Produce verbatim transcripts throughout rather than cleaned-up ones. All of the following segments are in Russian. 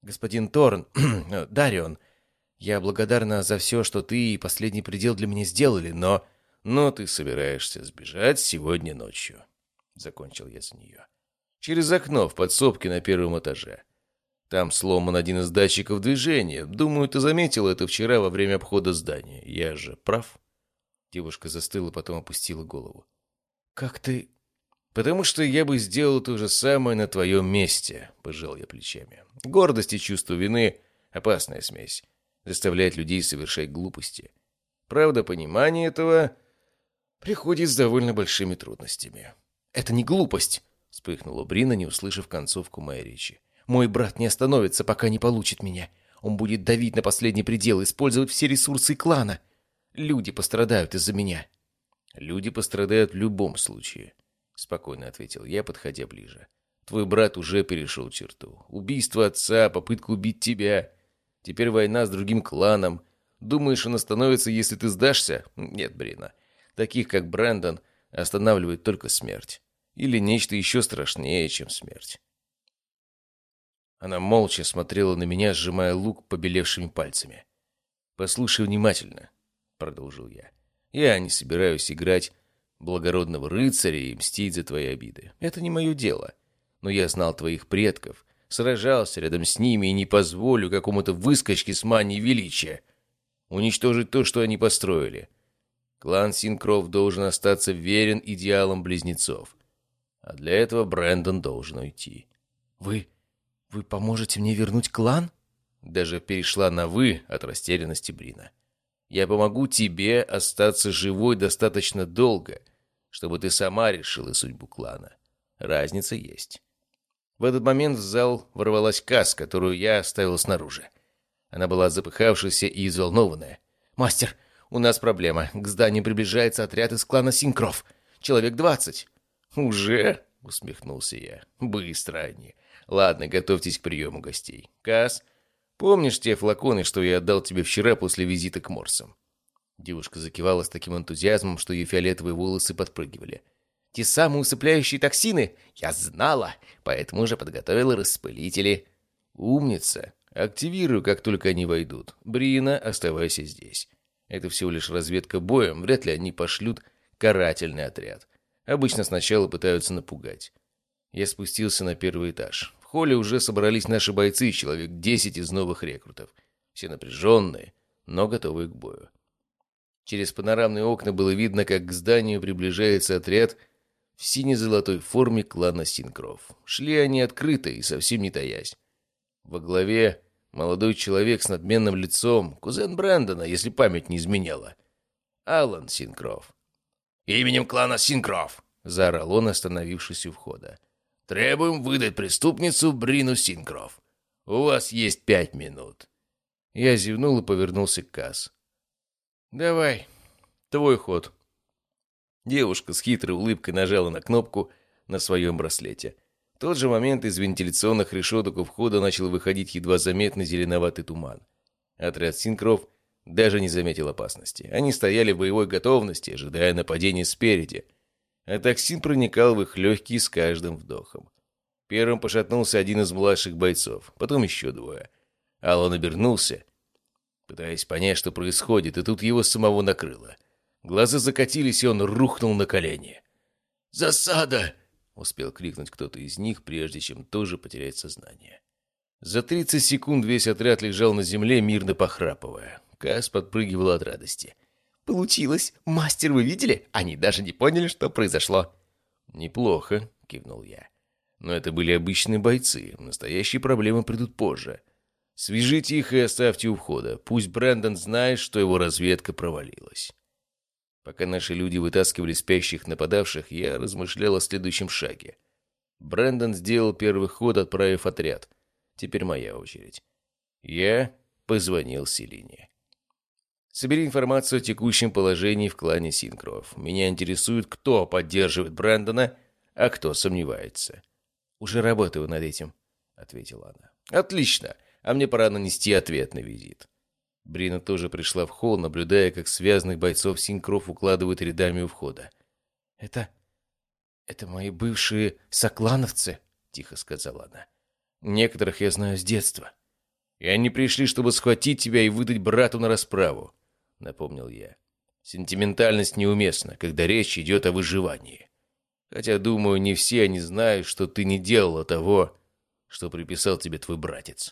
господин Торн, Дарион, я благодарна за все, что ты и последний предел для меня сделали, но... Но ты собираешься сбежать сегодня ночью. Закончил я за нее. Через окно в подсобке на первом этаже. Там сломан один из датчиков движения. Думаю, ты заметил это вчера во время обхода здания. Я же прав?» Девушка застыла, потом опустила голову. «Как ты...» «Потому что я бы сделал то же самое на твоем месте», — пожал я плечами. «Гордость и чувство вины — опасная смесь. Заставляет людей совершать глупости. Правда, понимание этого приходит с довольно большими трудностями». «Это не глупость», — вспыхнула Брина, не услышав концовку моей речи. «Мой брат не остановится, пока не получит меня. Он будет давить на последний предел, использовать все ресурсы клана. Люди пострадают из-за меня». «Люди пострадают в любом случае», — спокойно ответил я, подходя ближе. «Твой брат уже перешел черту. Убийство отца, попытка убить тебя. Теперь война с другим кланом. Думаешь, он остановится, если ты сдашься? Нет, Брина. Таких, как Брэндон, останавливает только смерть. Или нечто еще страшнее, чем смерть». Она молча смотрела на меня, сжимая лук побелевшими пальцами. «Послушай внимательно», — продолжил я. «Я не собираюсь играть благородного рыцаря и мстить за твои обиды. Это не мое дело. Но я знал твоих предков, сражался рядом с ними и не позволю какому-то выскочке с манией величия уничтожить то, что они построили. Клан Синкроф должен остаться верен идеалам близнецов. А для этого Брэндон должен уйти». «Вы... вы поможете мне вернуть клан?» Даже перешла на «вы» от растерянности Брина. «Я помогу тебе остаться живой достаточно долго, чтобы ты сама решила судьбу клана. Разница есть». В этот момент в зал ворвалась Кас, которую я оставил снаружи. Она была запыхавшаяся и взволнованная. «Мастер, у нас проблема. К зданию приближается отряд из клана Синкроф. Человек двадцать». «Уже?» — усмехнулся я. «Быстро они. Ладно, готовьтесь к приему гостей. Кас, помнишь те флаконы, что я отдал тебе вчера после визита к Морсам?» Девушка закивала с таким энтузиазмом, что ее фиолетовые волосы подпрыгивали. «Те самые усыпляющие токсины? Я знала, поэтому уже подготовила распылители». «Умница. Активирую, как только они войдут. Брина, оставайся здесь. Это всего лишь разведка боем, вряд ли они пошлют карательный отряд. Обычно сначала пытаются напугать». Я спустился на первый этаж. В холле уже собрались наши бойцы, человек десять из новых рекрутов. Все напряженные, но готовые к бою. Через панорамные окна было видно, как к зданию приближается отряд в сине-золотой форме клана Синкроф. Шли они открыто и совсем не таясь. Во главе молодой человек с надменным лицом, кузен Брэндона, если память не изменяла. Алан Синкроф. «Именем клана Синкроф!» — заорал он, остановившись у входа. «Требуем выдать преступницу Брину Синкроф. У вас есть пять минут». Я зевнул и повернулся к Кас. «Давай, твой ход». Девушка с хитрой улыбкой нажала на кнопку на своем браслете. В тот же момент из вентиляционных решеток у входа начал выходить едва заметный зеленоватый туман. Отряд Синкроф даже не заметил опасности. Они стояли в боевой готовности, ожидая нападения спереди. А токсин проникал в их легкие с каждым вдохом. Первым пошатнулся один из младших бойцов, потом еще двое. Алан обернулся, пытаясь понять, что происходит, и тут его самого накрыло. Глаза закатились, и он рухнул на колени. «Засада!» — успел крикнуть кто-то из них, прежде чем тоже потерять сознание. За тридцать секунд весь отряд лежал на земле, мирно похрапывая. Кас подпрыгивала от радости. «Получилось! Мастер, вы видели? Они даже не поняли, что произошло!» «Неплохо», — кивнул я. «Но это были обычные бойцы. Настоящие проблемы придут позже. Свяжите их и оставьте у входа. Пусть Брэндон знает, что его разведка провалилась». Пока наши люди вытаскивали спящих нападавших, я размышлял о следующем шаге. Брэндон сделал первый ход, отправив отряд. Теперь моя очередь. Я позвонил Селине. «Собери информацию о текущем положении в клане Синкроф. Меня интересует, кто поддерживает Брэндона, а кто сомневается». «Уже работаю над этим», — ответила она. «Отлично, а мне пора нанести ответный визит». Брина тоже пришла в холл, наблюдая, как связанных бойцов Синкроф укладывают рядами у входа. «Это... это мои бывшие соклановцы», — тихо сказала она. «Некоторых я знаю с детства». И они пришли, чтобы схватить тебя и выдать брату на расправу, напомнил я. Сентиментальность неуместна, когда речь идет о выживании. Хотя, думаю, не все они знают, что ты не делала того, что приписал тебе твой братец.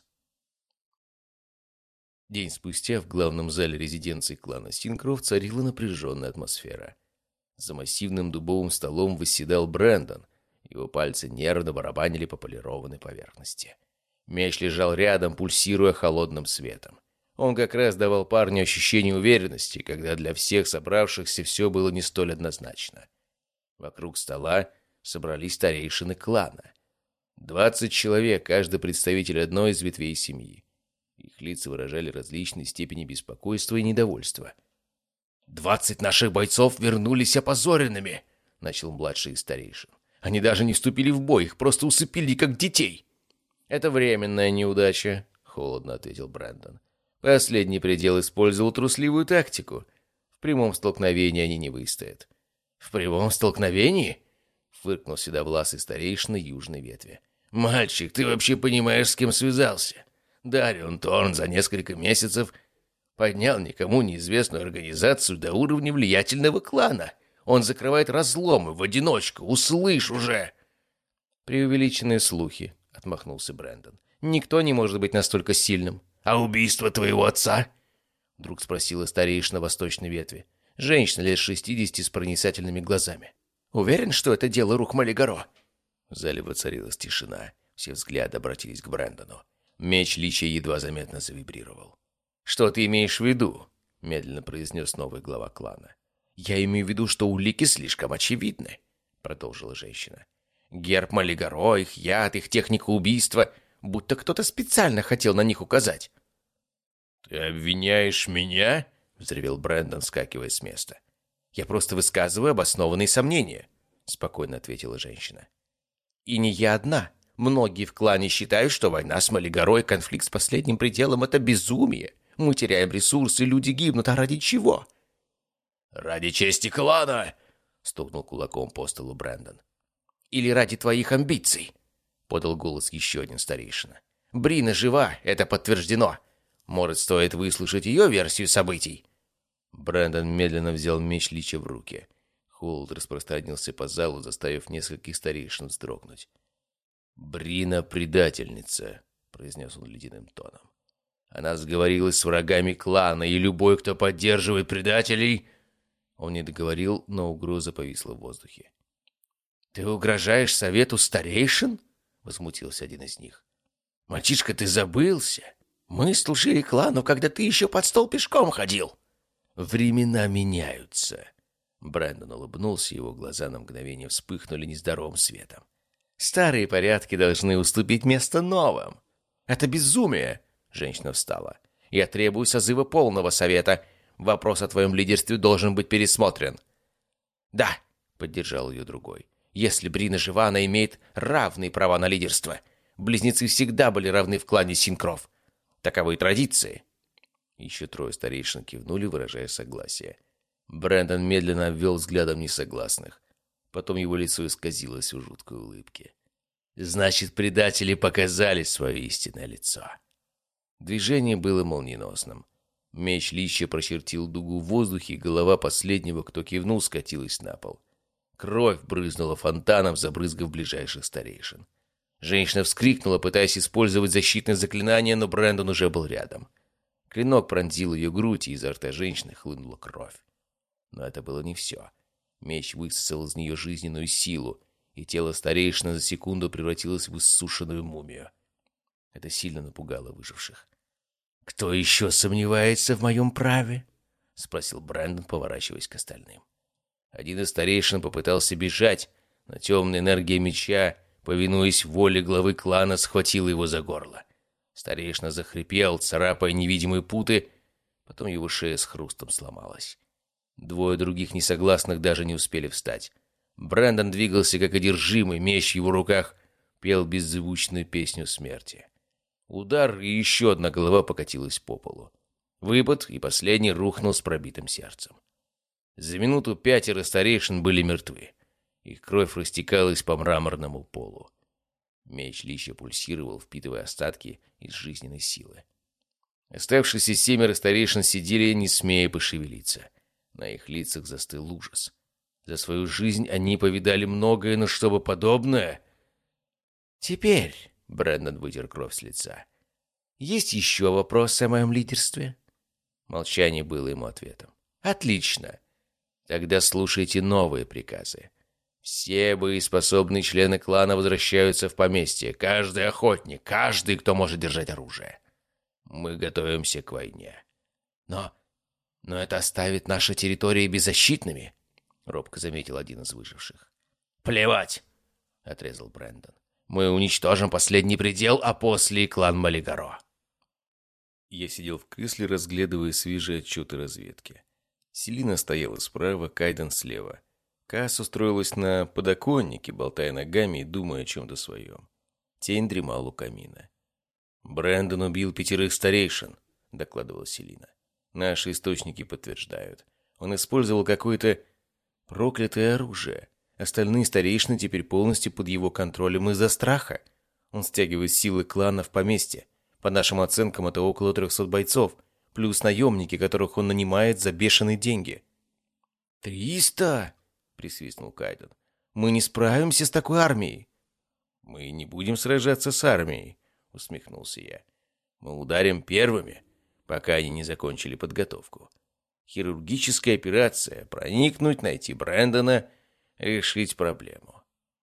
День спустя в главном зале резиденции клана Синкров царила напряженная атмосфера. За массивным дубовым столом восседал Брэндон. Его пальцы нервно барабанили по полированной поверхности. Меч лежал рядом, пульсируя холодным светом. Он как раз давал парню ощущение уверенности, когда для всех собравшихся все было не столь однозначно. Вокруг стола собрались старейшины клана. Двадцать человек, каждый представитель одной из ветвей семьи. Их лица выражали различные степени беспокойства и недовольства. «Двадцать наших бойцов вернулись опозоренными», — начал младший из старейшин. «Они даже не вступили в бой, их просто усыпили, как детей». «Это временная неудача», — холодно ответил Брэндон. «Последний предел использовал трусливую тактику. В прямом столкновении они не выстоят». «В прямом столкновении?» — фыркнул седовласый старейшина южной ветви. «Мальчик, ты вообще понимаешь, с кем связался? Дарион Торн за несколько месяцев поднял никому неизвестную организацию до уровня влиятельного клана. Он закрывает разломы в одиночку, услышь уже!» «Преувеличенные слухи», — отмахнулся Брэндон. «Никто не может быть настолько сильным». «А убийство твоего отца?» — вдруг спросила старейшина восточной ветви. Женщина лет шестидесяти с проницательными глазами. «Уверен, что это дело рук Малигаро?» В зале воцарилась тишина. Все взгляды обратились к Брэндону. Меч Лича едва заметно завибрировал. «Что ты имеешь в виду?» — медленно произнес новый глава клана. «Я имею в виду, что улики слишком очевидны», — продолжила женщина. «Герб Малигаро, их яд, их техника убийства, будто кто-то специально хотел на них указать». «Ты обвиняешь меня?» — взревел Брэндон, вскакивая с места. «Я просто высказываю обоснованные сомнения», — спокойно ответила женщина. «И не я одна. Многие в клане считают, что война с Малигаро и конфликт с последним пределом — это безумие. Мы теряем ресурсы, люди гибнут, а ради чего?» «Ради чести клана!» — стукнул кулаком по столу Брэндон. «Или ради твоих амбиций?» — подал голос еще один старейшина. «Брина жива, это подтверждено. Может, стоит выслушать ее версию событий?» Брэндон медленно взял меч Лича в руки. Холод распространился по залу, заставив нескольких старейшин вздрогнуть. «Брина — предательница», — произнес он ледяным тоном. «Она сговорилась с врагами клана, и любой, кто поддерживает предателей...» Он не договорил, но угроза повисла в воздухе. «Ты угрожаешь совету старейшин?» — возмутился один из них. «Мальчишка, ты забылся? Мы служили клану, когда ты еще под стол пешком ходил». «Времена меняются». Брэндон улыбнулся, его глаза на мгновение вспыхнули нездоровым светом. «Старые порядки должны уступить место новым». «Это безумие!» — женщина встала. «Я требую созыва полного совета. Вопрос о твоем лидерстве должен быть пересмотрен». «Да», — поддержал ее другой. «Если Брина жива, она имеет равные права на лидерство. Близнецы всегда были равны в клане Синкров. Таковы традиции». Еще трое старейшин кивнули, выражая согласие. Брэндон медленно обвел взглядом несогласных. Потом его лицо исказилось в жуткой улыбке. «Значит, предатели показали свое истинное лицо». Движение было молниеносным. Меч Лича прочертил дугу в воздухе, и голова последнего, кто кивнул, скатилась на пол. Кровь брызнула фонтаном, забрызгав ближайших старейшин. Женщина вскрикнула, пытаясь использовать защитное заклинание, но Брэндон уже был рядом. Клинок пронзил ее грудь, и изо рта женщины хлынула кровь. Но это было не все. Меч высосал из нее жизненную силу, и тело старейшины за секунду превратилось в иссушенную мумию. Это сильно напугало выживших. «Кто еще сомневается в моем праве?» — спросил Брэндон, поворачиваясь к остальным. Один из старейшин попытался бежать, но темная энергия меча, повинуясь воле главы клана, схватила его за горло. Старейшина захрипел, царапая невидимые путы, потом его шея с хрустом сломалась. Двое других несогласных даже не успели встать. Брэндон двигался как одержимый, меч в его руках пел беззвучную песню смерти. Удар, и еще одна голова покатилась по полу. Выпад, и последний рухнул с пробитым сердцем. За минуту пятеро старейшин были мертвы. Их кровь растекалась по мраморному полу. Меч Лича пульсировал, впитывая остатки из жизненной силы. Оставшиеся семеро старейшин сидели, не смея пошевелиться. На их лицах застыл ужас. За свою жизнь они повидали многое, но чтобы подобное... «Теперь», — Брэндон вытер кровь с лица, — «есть еще вопросы о моем лидерстве?» Молчание было ему ответом. «Отлично. Тогда слушайте новые приказы. Все боеспособные члены клана возвращаются в поместье. Каждый охотник, каждый, кто может держать оружие. Мы готовимся к войне. Но... но это оставит наши территории беззащитными», — робко заметил один из выживших. «Плевать», — отрезал Брэндон. «Мы уничтожим последний предел, а после клан Малигаро». Я сидел в кресле, разглядывая свежие отчеты разведки. Селина стояла справа, Кайден слева. Каас устроилась на подоконнике, болтая ногами и думая о чем-то своем. Тень дремал у камина. «Брэндон убил пятерых старейшин», — докладывала Селина. «Наши источники подтверждают. Он использовал какое-то проклятое оружие. Остальные старейшины теперь полностью под его контролем из-за страха. Он стягивает силы клана в поместье. По нашим оценкам, это около трехсот бойцов, плюс наемники, которых он нанимает за бешеные деньги». «Триста?» — присвистнул Кайден. «Мы не справимся с такой армией». «Мы не будем сражаться с армией», — усмехнулся я. «Мы ударим первыми, пока они не закончили подготовку. Хирургическая операция — проникнуть, найти Брэндона, решить проблему».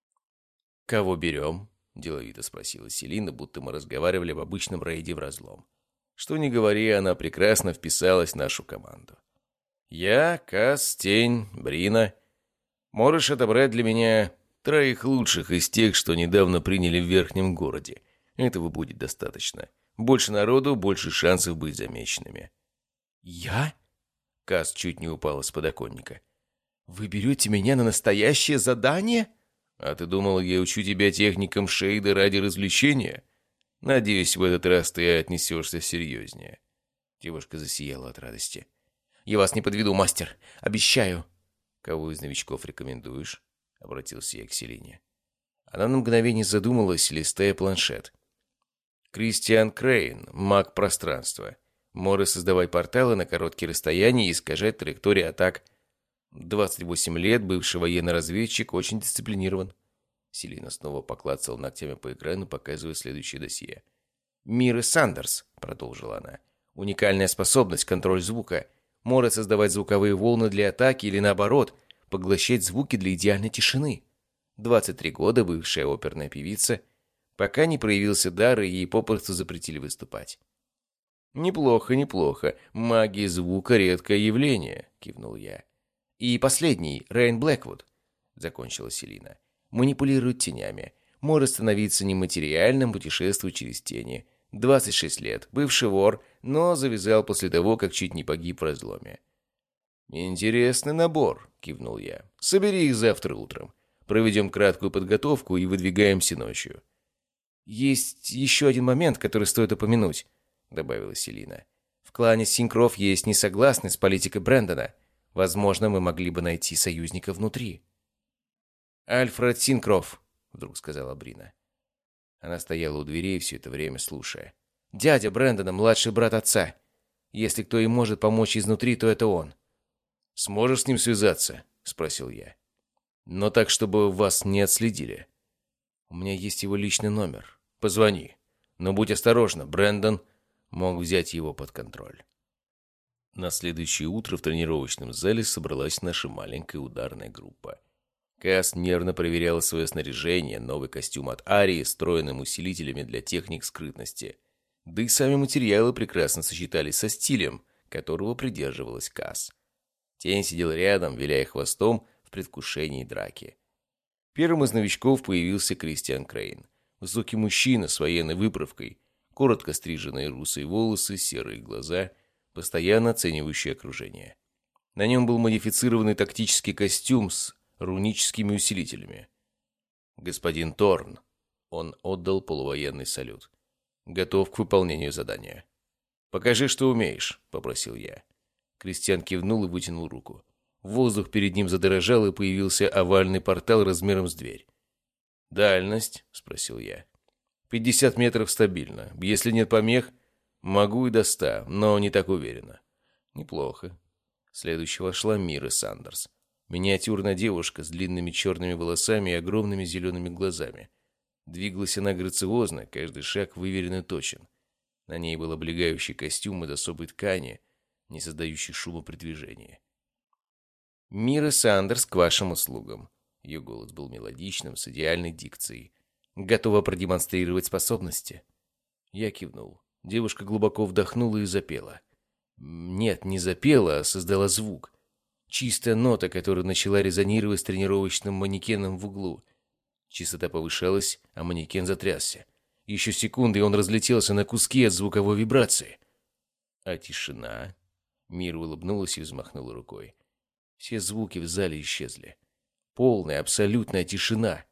«Кого берем?» — деловито спросила Селина, будто мы разговаривали в обычном рейде в разлом. Что ни говори, она прекрасно вписалась в нашу команду. «Я, Кас, Тень, Брина. Можешь отобрать для меня троих лучших из тех, что недавно приняли в верхнем городе. Этого будет достаточно. Больше народу, больше шансов быть замеченными». «Я?» — Кас чуть не упала с подоконника. «Вы берете меня на настоящее задание?» «А ты думал, я учу тебя техникам шейда ради развлечения? Надеюсь, в этот раз ты отнесешься серьезнее». Девушка засияла от радости. «Я вас не подведу, мастер. Обещаю». «Кого из новичков рекомендуешь?» — обратился я к Селине. Она на мгновение задумалась, листая планшет. «Кристиан Крейн, маг пространства. Может создавать порталы на короткие расстояния и искажать траектории атак. двадцать восемь лет, бывший военный разведчик, очень дисциплинирован». Селина снова поклацала ногтями по экрану, показывая следующее досье. «Миры Сандерс», — продолжила она. «Уникальная способность, контроль звука. Может создавать звуковые волны для атаки или, наоборот, поглощать звуки для идеальной тишины. двадцать три года, бывшая оперная певица. Пока не проявился дар, и ей попросту запретили выступать». «Неплохо, неплохо. Магия звука — редкое явление», — кивнул я. «И последний, Рейн Блэквуд», — закончила Селина. «Манипулирует тенями. Может становиться нематериальным, путешествует через тени. двадцать шесть лет, бывший вор, но завязал после того, как чуть не погиб в разломе». «Интересный набор», — кивнул я. «Собери их завтра утром. Проведем краткую подготовку и выдвигаемся ночью». «Есть еще один момент, который стоит упомянуть», — добавила Селина. «В клане Синкров есть несогласность с политикой Брэндона. Возможно, мы могли бы найти союзника внутри». «Альфред Синкроф», — вдруг сказала Брина. Она стояла у дверей все это время, слушая. «Дядя Брэндона, младший брат отца. Если кто и может помочь изнутри, то это он». «Сможешь с ним связаться?» — спросил я. «Но так, чтобы вас не отследили». «У меня есть его личный номер. Позвони. Но будь осторожна, Брэндон мог взять его под контроль». На следующее утро в тренировочном зале собралась наша маленькая ударная группа. Каас нервно проверяла свое снаряжение, новый костюм от Арии с встроенным усилителями для техник скрытности. Да и сами материалы прекрасно сочетались со стилем, которого придерживалась Каас. Тень сидел рядом, виляя хвостом в предвкушении драки. Первым из новичков появился Кристиан Крейн. Высокий мужчина с военной выправкой, коротко стриженные русые волосы, серые глаза, постоянно оценивающий окружение. На нем был модифицированный тактический костюм с руническими усилителями. «Господин Торн», — он отдал полувоенный салют, — «готов к выполнению задания». «Покажи, что умеешь», — попросил я. Кристиан кивнул и вытянул руку. Воздух перед ним задрожал, и появился овальный портал размером с дверь. «Дальность?» — спросил я. «пятьдесят метров стабильно. Если нет помех, Могу и до ста, но не так уверенно. Неплохо. Следующей вошла Мира Сандерс. Миниатюрная девушка с длинными черными волосами и огромными зелеными глазами. Двигалась она грациозно, каждый шаг выверен и точен. На ней был облегающий костюм из особой ткани, не создающий шума при движении. «Мира Сандерс к вашим услугам». Ее голос был мелодичным, с идеальной дикцией. «Готова продемонстрировать способности?» Я кивнул. Девушка глубоко вдохнула и запела. Нет, не запела, а создала звук. Чистая нота, которая начала резонировать с тренировочным манекеном в углу. Частота повышалась, а манекен затрясся. Еще секунды, и он разлетелся на куски от звуковой вибрации. А тишина... Мира улыбнулась и взмахнула рукой. Все звуки в зале исчезли. Полная, абсолютная тишина.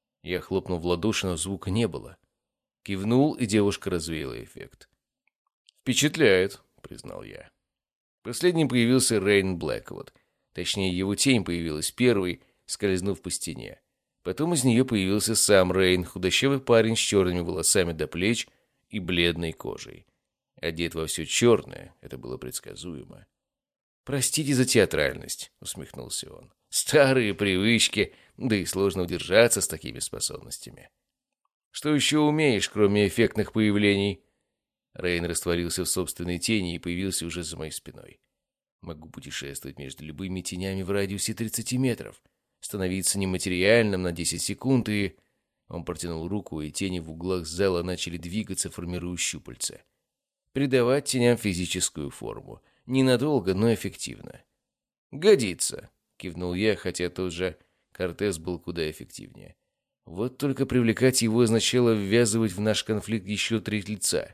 Я хлопнул в ладоши, но звука не было. Кивнул, и девушка развеяла эффект. «Впечатляет», — признал я. Последним появился Рейн Блэквуд. Точнее, его тень появилась первой, скользнув по стене. Потом из нее появился сам Рейн, худощавый парень с черными волосами до плеч и бледной кожей. Одет во все черное, это было предсказуемо. «Простите за театральность», — усмехнулся он. «Старые привычки, да и сложно удержаться с такими способностями». «Что еще умеешь, кроме эффектных появлений?» Рейн растворился в собственной тени и появился уже за моей спиной. «Могу путешествовать между любыми тенями в радиусе тридцати метров, становиться нематериальным на десять секунд и...» Он протянул руку, и тени в углах зала начали двигаться, формируя щупальца. «Придавать теням физическую форму. Ненадолго, но эффективно». «Годится», — кивнул я, хотя тот же Кортес был куда эффективнее. Вот только привлекать его означало ввязывать в наш конфликт еще треть лица.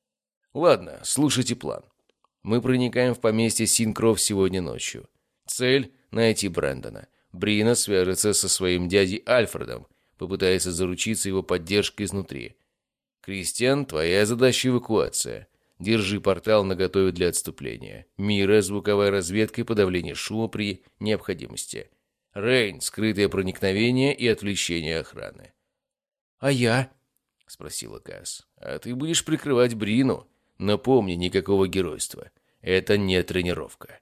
«Ладно, слушайте план. Мы проникаем в поместье Синкроф сегодня ночью. Цель — найти Брэндона. Брина свяжется со своим дядей Альфредом, попытается заручиться его поддержкой изнутри. Кристиан, твоя задача — эвакуация. Держи портал наготове для отступления. Мира — звуковая разведка и подавление шума при необходимости. Рейн — скрытое проникновение и отвлечение охраны». «А я?» — спросила Касс. «А ты будешь прикрывать Брину. Напомни, никакого геройства. Это не тренировка».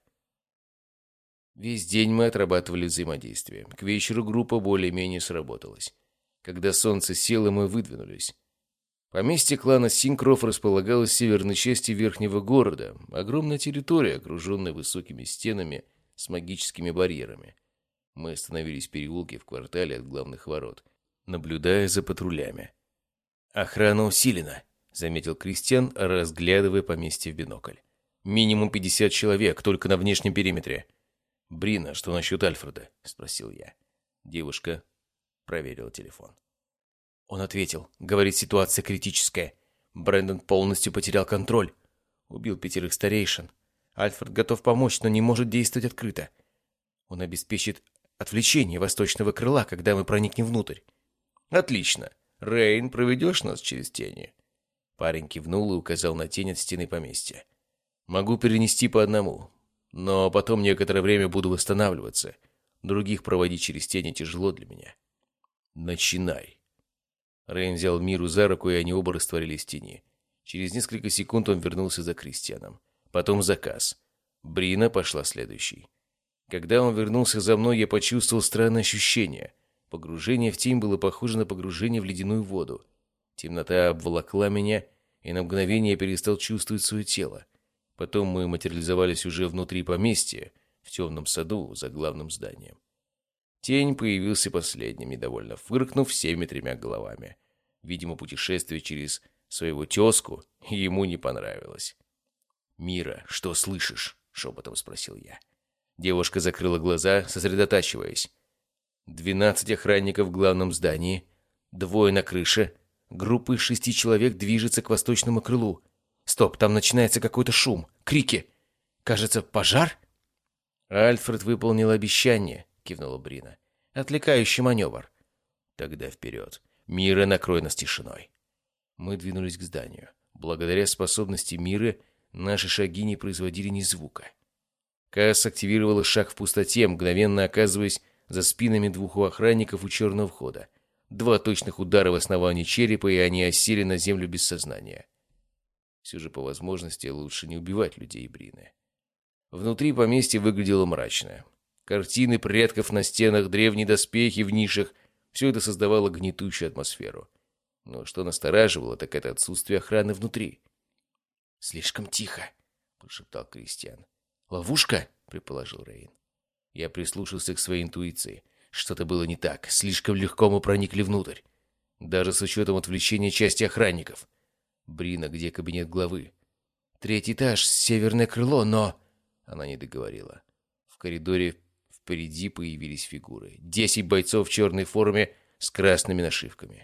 Весь день мы отрабатывали взаимодействие. К вечеру группа более-менее сработалась. Когда солнце село, мы выдвинулись. Поместье клана Синкроф располагалось в северной части верхнего города. Огромная территория, окруженная высокими стенами с магическими барьерами. Мы остановились в переулке в квартале от главных ворот, наблюдая за патрулями. «Охрана усилена», — заметил Кристиан, разглядывая поместье в бинокль. «Минимум пятьдесят человек, только на внешнем периметре». «Брина, что насчет Альфреда?» — спросил я. Девушка проверила телефон. Он ответил. Говорит, ситуация критическая. Брэндон полностью потерял контроль. Убил пятерых старейшин. Альфред готов помочь, но не может действовать открыто. Он обеспечит отвлечение восточного крыла, когда мы проникнем внутрь. «Отлично. Рейн, проведешь нас через тени?» Парень кивнул и указал на тень от стены поместья. «Могу перенести по одному, но потом некоторое время буду восстанавливаться. Других проводить через тени тяжело для меня». «Начинай». Рейн взял Миру за руку, и они оба растворились в тени. Через несколько секунд он вернулся за Кристианом. Потом за Касс. Брина пошла следующей. Когда он вернулся за мной, я почувствовал странное ощущение. Погружение в тень было похоже на погружение в ледяную воду. Темнота обволокла меня, и на мгновение я перестал чувствовать свое тело. Потом мы материализовались уже внутри поместья, в темном саду за главным зданием. Тень появился последним, недовольно фыркнув всеми тремя головами. Видимо, путешествие через своего тезку ему не понравилось. «Мира, что слышишь?» — шепотом спросил я. Девушка закрыла глаза, сосредотачиваясь. «Двенадцать охранников в главном здании, двое на крыше, группа из шести человек движется к восточному крылу. Стоп, там начинается какой-то шум, крики. Кажется, пожар?» «Альфред выполнил обещание», — кивнула Брина. «Отвлекающий маневр». «Тогда вперед. Мира, накрой нас тишиной». Мы двинулись к зданию. Благодаря способности Миры наши шаги не производили ни звука. Касс активировала шаг в пустоте, мгновенно оказываясь за спинами двух охранников у черного входа. Два точных удара в основании черепа, и они осели на землю без сознания. Все же по возможности лучше не убивать людей Брины. Внутри поместье выглядело мрачно. Картины предков на стенах, древние доспехи в нишах — все это создавало гнетущую атмосферу. Но что настораживало, так это отсутствие охраны внутри. «Слишком тихо», — прошептал Кристиан. «Ловушка?» — предположил Рейн. Я прислушался к своей интуиции. Что-то было не так. Слишком легко мы проникли внутрь. Даже с учетом отвлечения части охранников. Брина, где кабинет главы? Третий этаж, северное крыло, но... Она не договорила. В коридоре впереди появились фигуры. Десять бойцов в черной форме с красными нашивками.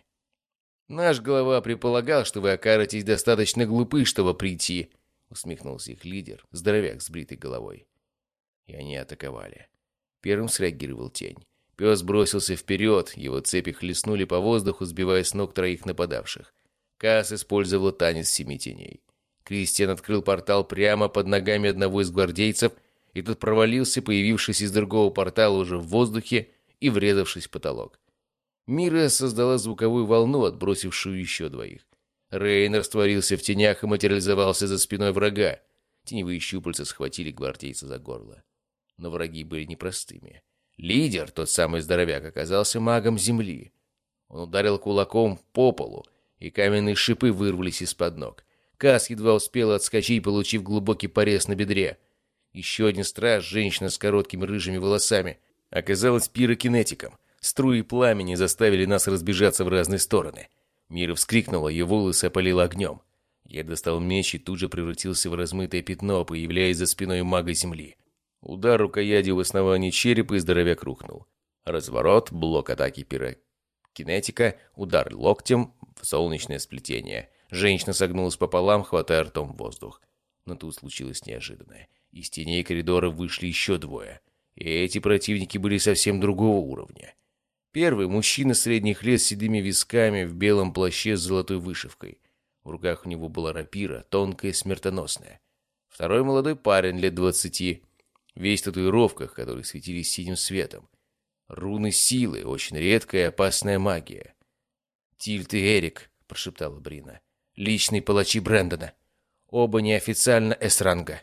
«Наш глава предполагал, что вы окажетесь достаточно глупы, чтобы прийти», — усмехнулся их лидер, здоровяк с бритой головой. И они атаковали. Первым среагировал тень. Пес бросился вперед, его цепи хлестнули по воздуху, сбивая с ног троих нападавших. Касс использовал танец семи теней. Кристиан открыл портал прямо под ногами одного из гвардейцев, и тот провалился, появившись из другого портала уже в воздухе и врезавшись в потолок. Мира создала звуковую волну, отбросившую еще двоих. Рейн растворился в тенях и материализовался за спиной врага. Теневые щупальца схватили гвардейца за горло. Но враги были непростыми. Лидер, тот самый здоровяк, оказался магом земли. Он ударил кулаком по полу, и каменные шипы вырвались из-под ног. Касс едва успел отскочить, получив глубокий порез на бедре. Еще один страж, женщина с короткими рыжими волосами, оказалась пирокинетиком. Струи пламени заставили нас разбежаться в разные стороны. Мира вскрикнула, ее волосы опалило огнем. Я достал меч и тут же превратился в размытое пятно, появляясь за спиной мага земли. Удар рукоятью в основании черепа, и здоровяк рухнул. Разворот, блок атаки пирокинетика, удар локтем в солнечное сплетение. Женщина согнулась пополам, хватая ртом воздух. Но тут случилось неожиданное. Из теней коридора вышли еще двое. И эти противники были совсем другого уровня. Первый — мужчина средних лет с седыми висками, в белом плаще с золотой вышивкой. В руках у него была рапира, тонкая и смертоносная. Второй — молодой парень лет двадцати, весь в татуировках, которые светились синим светом. Руны силы, очень редкая и опасная магия. «Тильт и Эрик», — прошептала Брина. «Личные палачи Брэндона. Оба неофициально эс-ранга».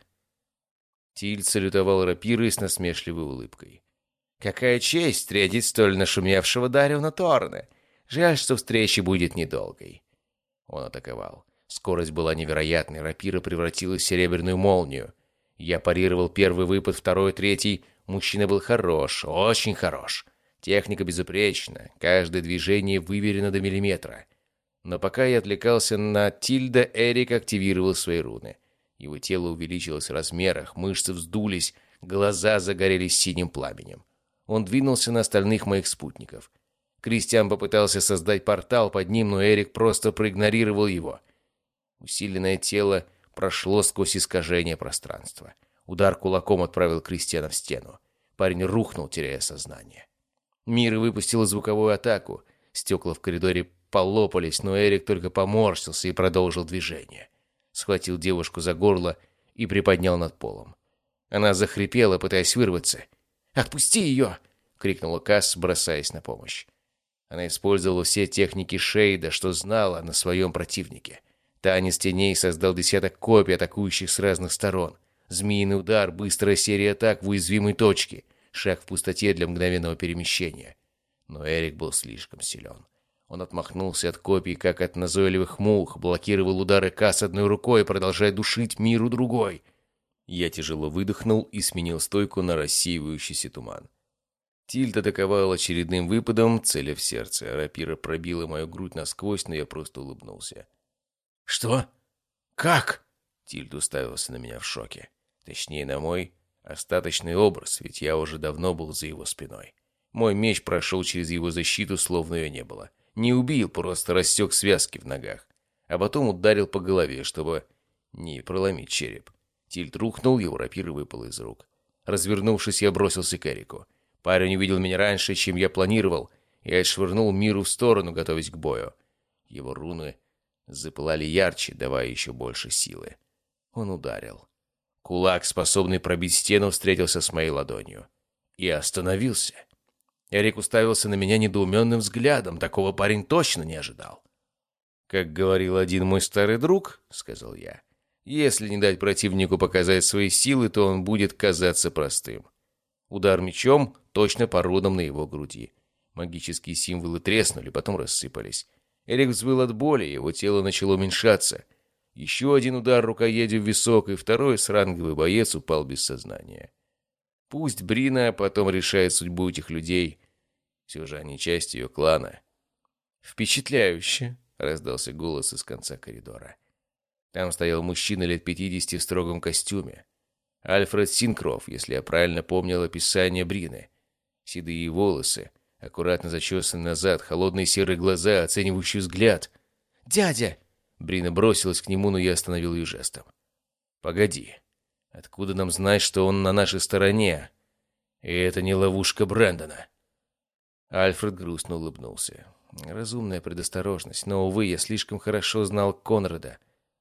Тильт салютовал рапирой с насмешливой улыбкой. «Какая честь встретить столь нашумевшего Дариона Торна. Жаль, что встреча будет недолгой». Он атаковал. Скорость была невероятной, рапира превратилась в серебряную молнию. Я парировал первый выпад, второй, третий. Мужчина был хорош, очень хорош. Техника безупречна, каждое движение выверено до миллиметра. Но пока я отвлекался на Тильда, Эрик активировал свои руны. Его тело увеличилось в размерах, мышцы вздулись, глаза загорелись синим пламенем. Он двинулся на остальных моих спутников. Кристиан попытался создать портал под ним, но Эрик просто проигнорировал его. Усиленное тело прошло сквозь искажение пространства. Удар кулаком отправил Кристиана в стену. Парень рухнул, теряя сознание. Мира выпустила звуковую атаку. Стекла в коридоре полопались, но Эрик только поморщился и продолжил движение. Схватил девушку за горло и приподнял над полом. Она захрипела, пытаясь вырваться. «Отпусти ее!» — крикнула Касс, бросаясь на помощь. Она использовала все техники Шейда, что знала на своем противнике. Танец теней создал десяток копий, атакующих с разных сторон. Змеиный удар, быстрая серия атак в уязвимой точке, шаг в пустоте для мгновенного перемещения. Но Эрик был слишком силен. Он отмахнулся от копий, как от назойливых мух, блокировал удары Касс одной рукой, продолжая душить Миру другой. Я тяжело выдохнул и сменил стойку на рассеивающийся туман. Тильт атаковал очередным выпадом, целя в сердце. Рапира пробила мою грудь насквозь, но я просто улыбнулся. «Что? Как?» Тильт уставился на меня в шоке. Точнее, на мой остаточный образ, ведь я уже давно был за его спиной. Мой меч прошел через его защиту, словно ее не было. Не убил, просто рассек связки в ногах. А потом ударил по голове, чтобы не проломить череп. Тильт рухнул, его рапира выпала из рук. Развернувшись, я бросился к Эрику. Парень увидел меня раньше, чем я планировал, и отшвырнул Миру в сторону, готовясь к бою. Его руны запылали ярче, давая еще больше силы. Он ударил. Кулак, способный пробить стену, встретился с моей ладонью. И остановился. Эрик уставился на меня недоуменным взглядом. Такого парень точно не ожидал. «Как говорил один мой старый друг, — сказал я, — если не дать противнику показать свои силы, то он будет казаться простым». Удар мечом точно по родам на его груди. Магические символы треснули, потом рассыпались. Эрик взвыл от боли, его тело начало уменьшаться. Еще один удар рукоятью в висок, и второй сранговый боец упал без сознания. Пусть Брина потом решает судьбу этих людей. Все же они часть ее клана. «Впечатляюще!» — раздался голос из конца коридора. Там стоял мужчина лет пятидесяти в строгом костюме. Альфред Синкроф, если я правильно помнил описание Брины. Седые волосы, аккуратно зачесаны назад, холодные серые глаза, оценивающий взгляд. «Дядя!» Брина бросилась к нему, но я остановил ее жестом. «Погоди. Откуда нам знать, что он на нашей стороне? И это не ловушка Брэндона?» Альфред грустно улыбнулся. Разумная предосторожность, но, увы, я слишком хорошо знал Конрада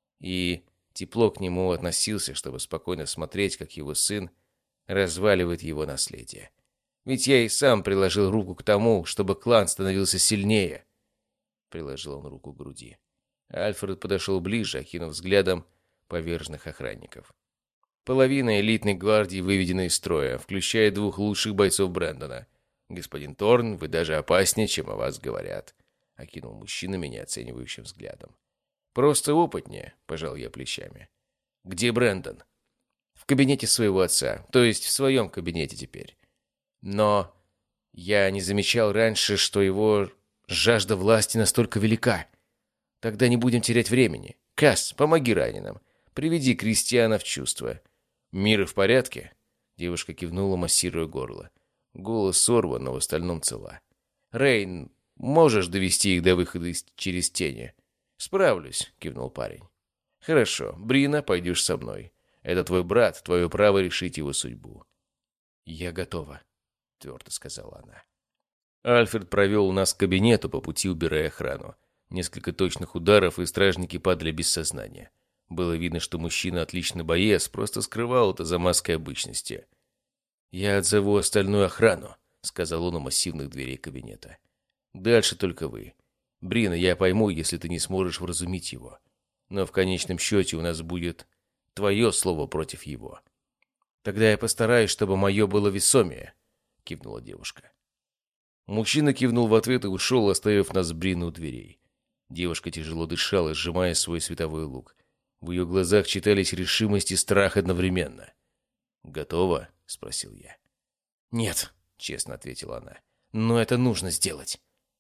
и тепло к нему относился, чтобы спокойно смотреть, как его сын разваливает его наследие. Ведь я и сам приложил руку к тому, чтобы клан становился сильнее. Приложил он руку к груди. Альфред подошел ближе, окинув взглядом поверженных охранников. Половина элитной гвардии выведена из строя, включая двух лучших бойцов Брэндона. «Господин Торн, вы даже опаснее, чем о вас говорят», — окинул мужчина меня оценивающим взглядом. «Просто опытнее», — пожал я плечами. «Где Брэндон?» «В кабинете своего отца, то есть в своем кабинете теперь. Но я не замечал раньше, что его жажда власти настолько велика. Тогда не будем терять времени. Касс, помоги раненым. Приведи Кристиана в чувство». «Мир в порядке?» Девушка кивнула, массируя горло. Голос сорван, но в остальном цела. «Рейн, можешь довести их до выхода из... через тени?» «Справлюсь», — кивнул парень. «Хорошо. Брина, пойдешь со мной. Это твой брат, твое право решить его судьбу». «Я готова», — твердо сказала она. Альфред провел нас к кабинету, по пути убирая охрану. Несколько точных ударов, и стражники падали без сознания. Было видно, что мужчина отличный боец, просто скрывал это за маской обычности. «Я отзову остальную охрану», — сказал он у массивных дверей кабинета. «Дальше только вы. Брина, я пойму, если ты не сможешь вразумить его. Но в конечном счете у нас будет твое слово против его». «Тогда я постараюсь, чтобы мое было весомее», — кивнула девушка. Мужчина кивнул в ответ и ушел, оставив нас с Бриной у дверей. Девушка тяжело дышала, сжимая свой световой лук. В ее глазах читались решимость и страх одновременно. «Готова?» — спросил я. «Нет», — честно ответила она, — «но это нужно сделать».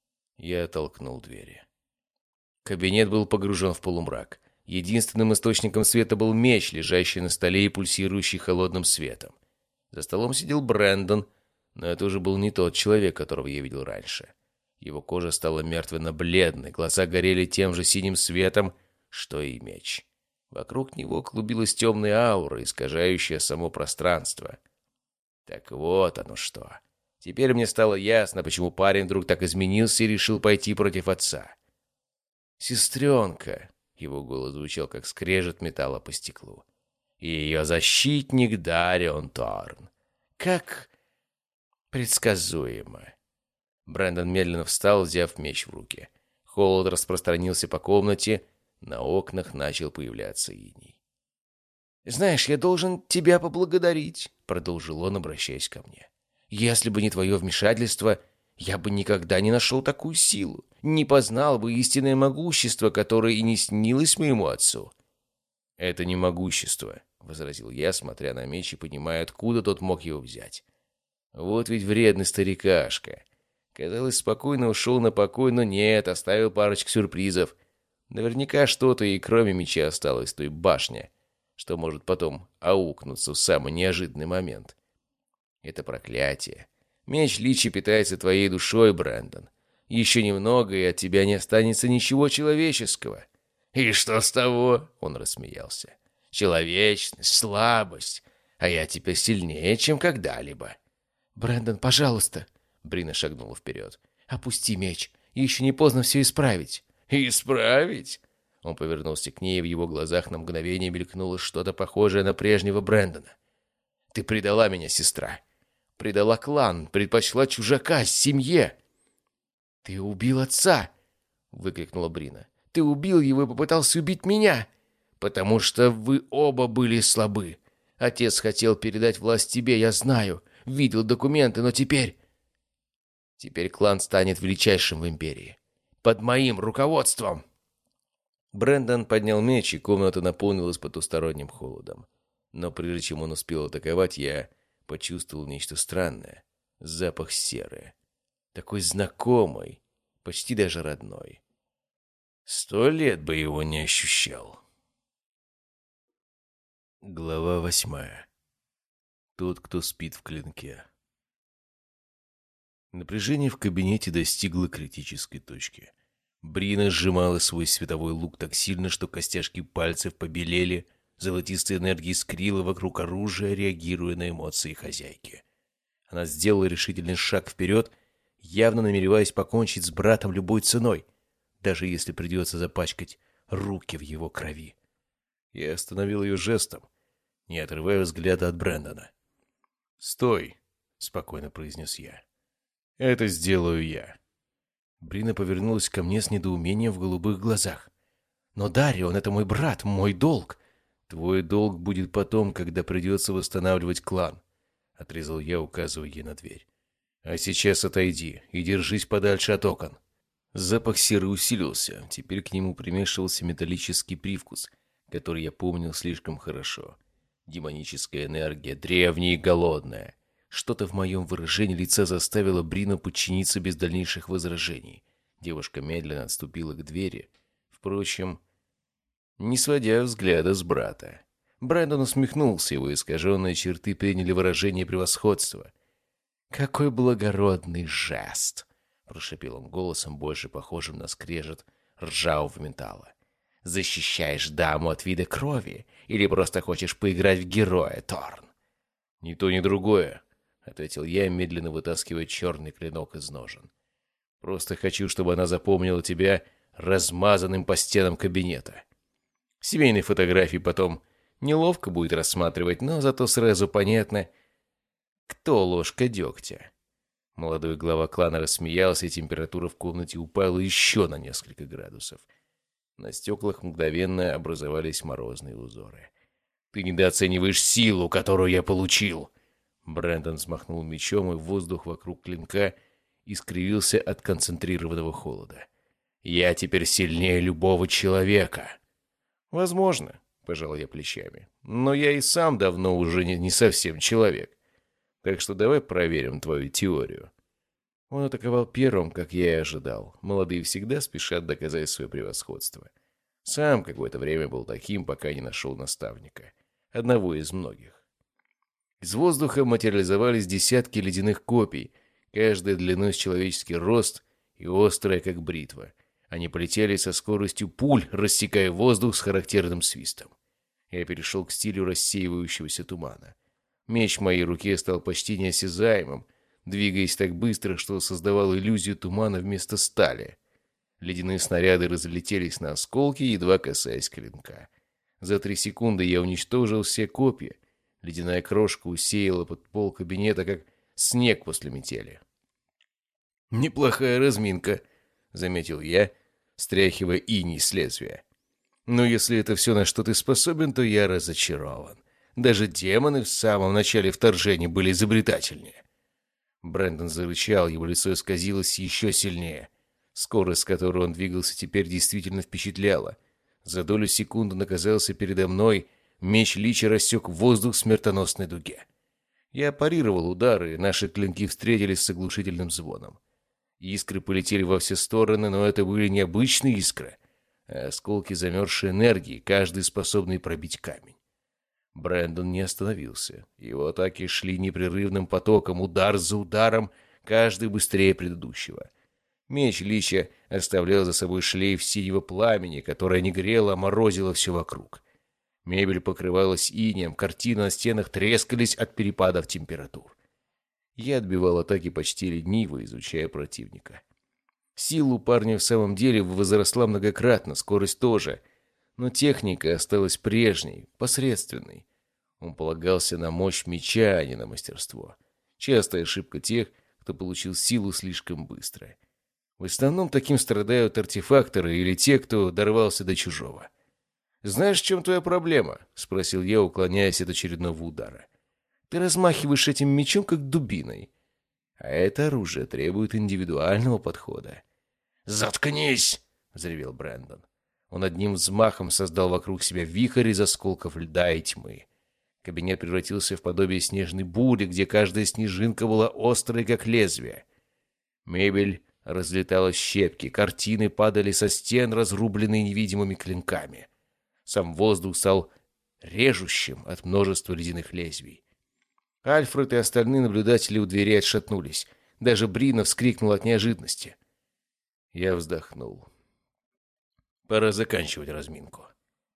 Я оттолкнул двери. Кабинет был погружен в полумрак. Единственным источником света был меч, лежащий на столе и пульсирующий холодным светом. За столом сидел Брэндон, но это уже был не тот человек, которого я видел раньше. Его кожа стала мертвенно-бледной, глаза горели тем же синим светом, что и меч. Вокруг него клубилась темная аура, искажающая само пространство. Так вот оно что. Теперь мне стало ясно, почему парень вдруг так изменился и решил пойти против отца. «Сестренка», — его голос звучал, как скрежет металла по стеклу, — «и ее защитник Дарион Торн. Как предсказуемо». Брэндон медленно встал, взяв меч в руки. Холод распространился по комнате, на окнах начал появляться иней. «Знаешь, я должен тебя поблагодарить», — продолжил он, обращаясь ко мне. «Если бы не твое вмешательство, я бы никогда не нашел такую силу, не познал бы истинное могущество, которое и не снилось моему отцу». «Это не могущество», — возразил я, смотря на меч и понимая, откуда тот мог его взять. «Вот ведь вредный старикашка. Казалось, спокойно ушел на покой, но нет, оставил парочку сюрпризов. Наверняка что-то и кроме меча осталось в той башне, что может потом аукнуться в самый неожиданный момент. Это проклятие. Меч Личи питается твоей душой, Брэндон. Еще немного, и от тебя не останется ничего человеческого». «И что с того?» — он рассмеялся. «Человечность, слабость. А я теперь сильнее, чем когда-либо». «Брэндон, пожалуйста», — Брина шагнула вперед. «Опусти меч. Еще не поздно все исправить». «Исправить?» Он повернулся к ней, и в его глазах на мгновение мелькнуло что-то похожее на прежнего Брэндона. «Ты предала меня, сестра. Предала клан, предпочла чужака, семье». «Ты убил отца!» — выкрикнула Брина. Ты убил его и попытался убить меня, потому что вы оба были слабы. Отец хотел передать власть тебе, я знаю. Видел документы, но теперь... Теперь клан станет величайшим в империи. Под моим руководством!» Брэндон поднял меч, и комната наполнилась потусторонним холодом. Но прежде чем он успел атаковать, я почувствовал нечто странное. Запах серы. Такой знакомый, почти даже родной. Сто лет бы его не ощущал. Глава восьмая. Тот, кто спит в клинке. Напряжение в кабинете достигло критической точки. Брина сжимала свой световой лук так сильно, что костяшки пальцев побелели, золотистая энергия искрила вокруг оружия, реагируя на эмоции хозяйки. Она сделала решительный шаг вперед, явно намереваясь покончить с братом любой ценой, даже если придется запачкать руки в его крови. Я остановил ее жестом, не отрывая взгляда от Брэндона. «Стой!» — спокойно произнес я. «Это сделаю я». Брина повернулась ко мне с недоумением в голубых глазах. «Но, Дарион, это мой брат, мой долг». «Твой долг будет потом, когда придется восстанавливать клан», — отрезал я, указывая ей на дверь. «А сейчас отойди и держись подальше от окон». Запах серы усилился, теперь к нему примешивался металлический привкус, который я помнил слишком хорошо. Демоническая энергия, древняя и голодная. Что-то в моем выражении лица заставило Брину подчиниться без дальнейших возражений. Девушка медленно отступила к двери, впрочем, не сводя взгляда с брата. Брэндон усмехнулся, его искаженные черты приняли выражение превосходства. «Какой благородный жест!» — прошипел он голосом, больше похожим на скрежет ржавого металла. «Защищаешь даму от вида крови или просто хочешь поиграть в героя, Торн?» «Ни то, ни другое», — ответил я, медленно вытаскивая черный клинок из ножен. «Просто хочу, чтобы она запомнила тебя размазанным по стенам кабинета. Семейные фотографии потом неловко будет рассматривать, но зато сразу понятно, кто ложка дегтя». Молодой глава клана рассмеялся, и температура в комнате упала еще на несколько градусов. На стеклах мгновенно образовались морозные узоры. «Ты недооцениваешь силу, которую я получил!» Брэндон взмахнул мечом, и воздух вокруг клинка искривился от концентрированного холода. «Я теперь сильнее любого человека!» «Возможно», — пожал я плечами, — «но я и сам давно уже не, не совсем человек. Так что давай проверим твою теорию». Он атаковал первым, как я и ожидал. Молодые всегда спешат доказать свое превосходство. Сам какое-то время был таким, пока не нашел наставника. Одного из многих. Из воздуха материализовались десятки ледяных копий, каждая длиной с человеческий рост и острая, как бритва. Они полетели со скоростью пуль, рассекая воздух с характерным свистом. Я перешел к стилю рассеивающегося тумана. Меч в моей руке стал почти неосязаемым, двигаясь так быстро, что создавал иллюзию тумана вместо стали. Ледяные снаряды разлетелись на осколки, едва касаясь клинка. За три секунды я уничтожил все копья. Ледяная крошка усеяла под пол кабинета, как снег после метели. «Неплохая разминка», — заметил я, стряхивая иней с лезвия. «Но если это все, на что ты способен, то я разочарован. Даже демоны в самом начале вторжения были изобретательнее». Брэндон зарычал, его лицо исказилось еще сильнее. Скорость, с которой он двигался, теперь действительно впечатляла. За долю секунды он оказался передо мной, меч Лича рассек воздух в смертоносной дуге. Я парировал удары, и наши клинки встретились с оглушительным звоном. Искры полетели во все стороны, но это были не обычные искры, а осколки замерзшей энергии, каждый способный пробить камень. Брэндон не остановился. Его атаки шли непрерывным потоком, удар за ударом, каждый быстрее предыдущего. Меч Лича оставлял за собой шлейф синего пламени, которое не грело, а морозило все вокруг. Мебель покрывалась инеем, картины на стенах трескались от перепадов температур. Я отбивал атаки почти лениво, изучая противника. Сила у парня в самом деле возросла многократно, скорость тоже, но техника осталась прежней, посредственной. Он полагался на мощь меча, а не на мастерство. Частая ошибка тех, кто получил силу слишком быстро. В основном таким страдают артефакторы или те, кто дорвался до чужого. «Знаешь, в чем твоя проблема?» — спросил я, уклоняясь от очередного удара. «Ты размахиваешь этим мечом, как дубиной. А это оружие требует индивидуального подхода». «Заткнись!» — взревел Брэндон. Он одним взмахом создал вокруг себя вихрь из осколков льда и тьмы. Кабинет превратился в подобие снежной бури, где каждая снежинка была острой, как лезвие. Мебель разлеталась в щепки, картины падали со стен, разрубленные невидимыми клинками. Сам воздух стал режущим от множества ледяных лезвий. Альфред и остальные наблюдатели у дверей отшатнулись. Даже Брина вскрикнула от неожиданности. Я вздохнул. Пора заканчивать разминку.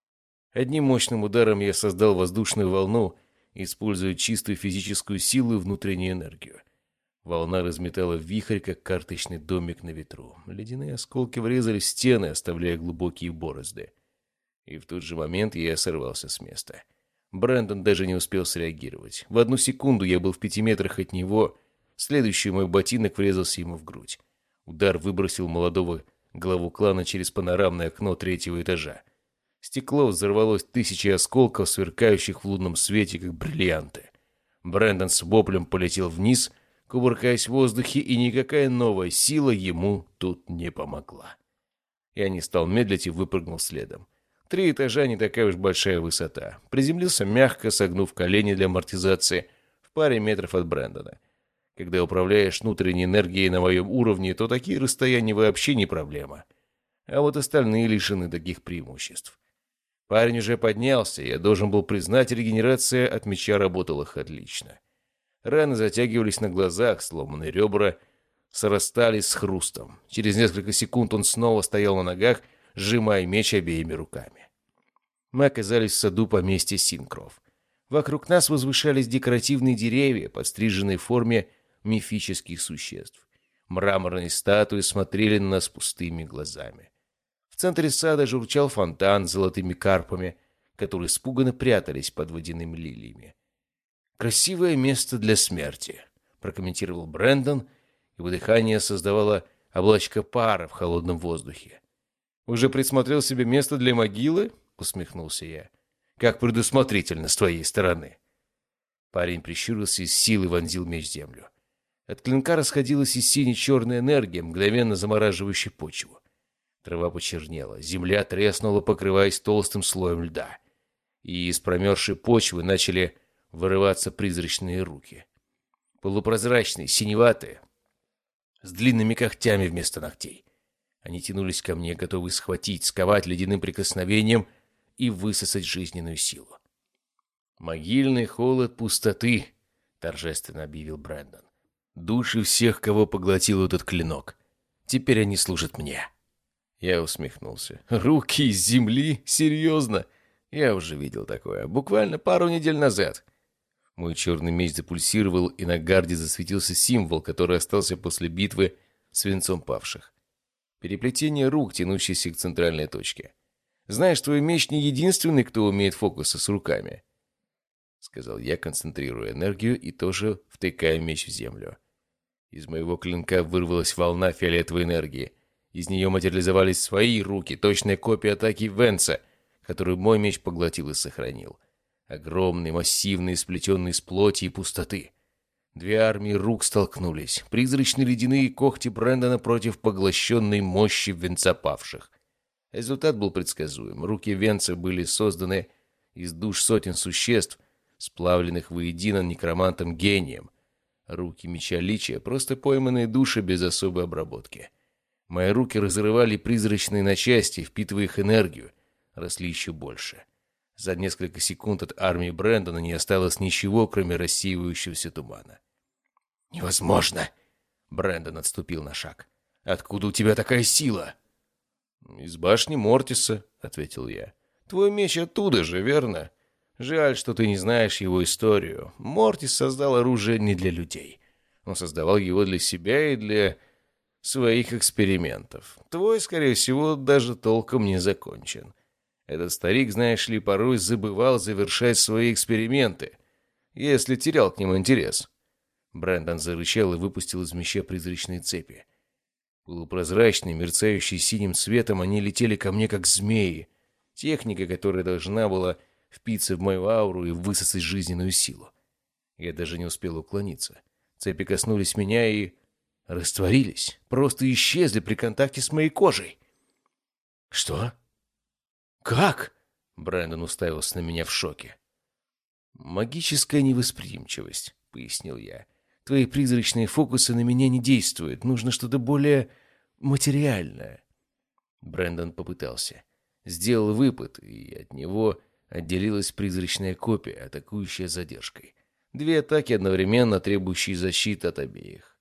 Одним мощным ударом я создал воздушную волну, используя чистую физическую силу и внутреннюю энергию. Волна разметала вихрь, как карточный домик на ветру. Ледяные осколки врезались в стены, оставляя глубокие борозды. И в тот же момент я сорвался с места. Брэндон даже не успел среагировать. В одну секунду я был в пяти метрах от него. Следующий мой ботинок врезался ему в грудь. Удар выбросил молодого главу клана через панорамное окно третьего этажа. Стекло взорвалось тысячей осколков, сверкающих в лунном свете, как бриллианты. Брэндон с воплем полетел вниз, кувыркаясь в воздухе, и никакая новая сила ему тут не помогла. Я не стал медлить и выпрыгнул следом. Три этажа не такая уж большая высота. Приземлился мягко, согнув колени для амортизации, в паре метров от Брэндона. Когда управляешь внутренней энергией на моем уровне, то такие расстояния вообще не проблема. А вот остальные лишены таких преимуществ. Парень уже поднялся, и я должен был признать, регенерация от меча работала отлично. Раны затягивались на глазах, сломанные ребра срастались с хрустом. Через несколько секунд он снова стоял на ногах, сжимая меч обеими руками. Мы оказались в саду поместья Синкров. Вокруг нас возвышались декоративные деревья, подстриженные в форме мифических существ. Мраморные статуи смотрели на нас пустыми глазами. В центре сада журчал фонтан с золотыми карпами, которые испуганно прятались под водяными лилиями. «Красивое место для смерти», — прокомментировал Брэндон, его дыхание создавало облачко пара в холодном воздухе. «Уже присмотрел себе место для могилы?» — усмехнулся я. «Как предусмотрительно с твоей стороны». Парень прищурился и с силой вонзил меч в землю. От клинка расходилась и сине-черная энергия, мгновенно замораживающая почву. Трава почернела, земля треснула, покрываясь толстым слоем льда. И из промерзшей почвы начали вырываться призрачные руки. Полупрозрачные, синеватые, с длинными когтями вместо ногтей. Они тянулись ко мне, готовые схватить, сковать ледяным прикосновением и высосать жизненную силу. «Могильный холод пустоты», — торжественно объявил Брэндон. «Души всех, кого поглотил этот клинок. Теперь они служат мне». Я усмехнулся. «Руки из земли? Серьезно? Я уже видел такое. Буквально пару недель назад». Мой черный меч запульсировал, и на гарде засветился символ, который остался после битвы с венцом павших. Переплетение рук, тянущееся к центральной точке. «Знаешь, твой меч не единственный, кто умеет фокусы с руками», — сказал я, концентрируя энергию и тоже втыкая меч в землю. Из моего клинка вырвалась волна фиолетовой энергии. Из нее материализовались свои руки, точная копия атаки Венца, которую мой меч поглотил и сохранил. Огромный, массивный, сплетенный из плоти и пустоты. Две армии рук столкнулись. Призрачные ледяные когти Брэндона против поглощенной мощи Венца павших. Результат был предсказуем. Руки Венца были созданы из душ сотен существ, сплавленных воедино некромантом-гением. Руки меча Личия — просто пойманные души без особой обработки. Мои руки разрывали призрачные на части, впитывая их энергию, росли еще больше. За несколько секунд от армии Брэндона не осталось ничего, кроме рассеивающегося тумана. «Невозможно!» — Брэндон отступил на шаг. «Откуда у тебя такая сила?» «Из башни Мортиса», — ответил я. «Твой меч оттуда же, верно? Жаль, что ты не знаешь его историю. Мортис создал оружие не для людей. Он создавал его для себя и для своих экспериментов. Твой, скорее всего, даже толком не закончен. Этот старик, знаешь ли, порой забывал завершать свои эксперименты, если терял к нему интерес». Брэндон зарычал и выпустил из меча призрачные цепи. Полупрозрачные, мерцающие синим цветом, они летели ко мне, как змеи. Техника, которая должна была впиться в мою ауру и высосать жизненную силу. Я даже не успел уклониться. Цепи коснулись меня и растворились, просто исчезли при контакте с моей кожей. «Что? Как?» Брэндон уставился на меня в шоке. «Магическая невосприимчивость», — пояснил я. «Твои призрачные фокусы на меня не действуют. Нужно что-то более материальное». Брэндон попытался. Сделал выпад, и от него отделилась призрачная копия, атакующая задержкой. Две атаки, одновременно требующие защиты от обеих.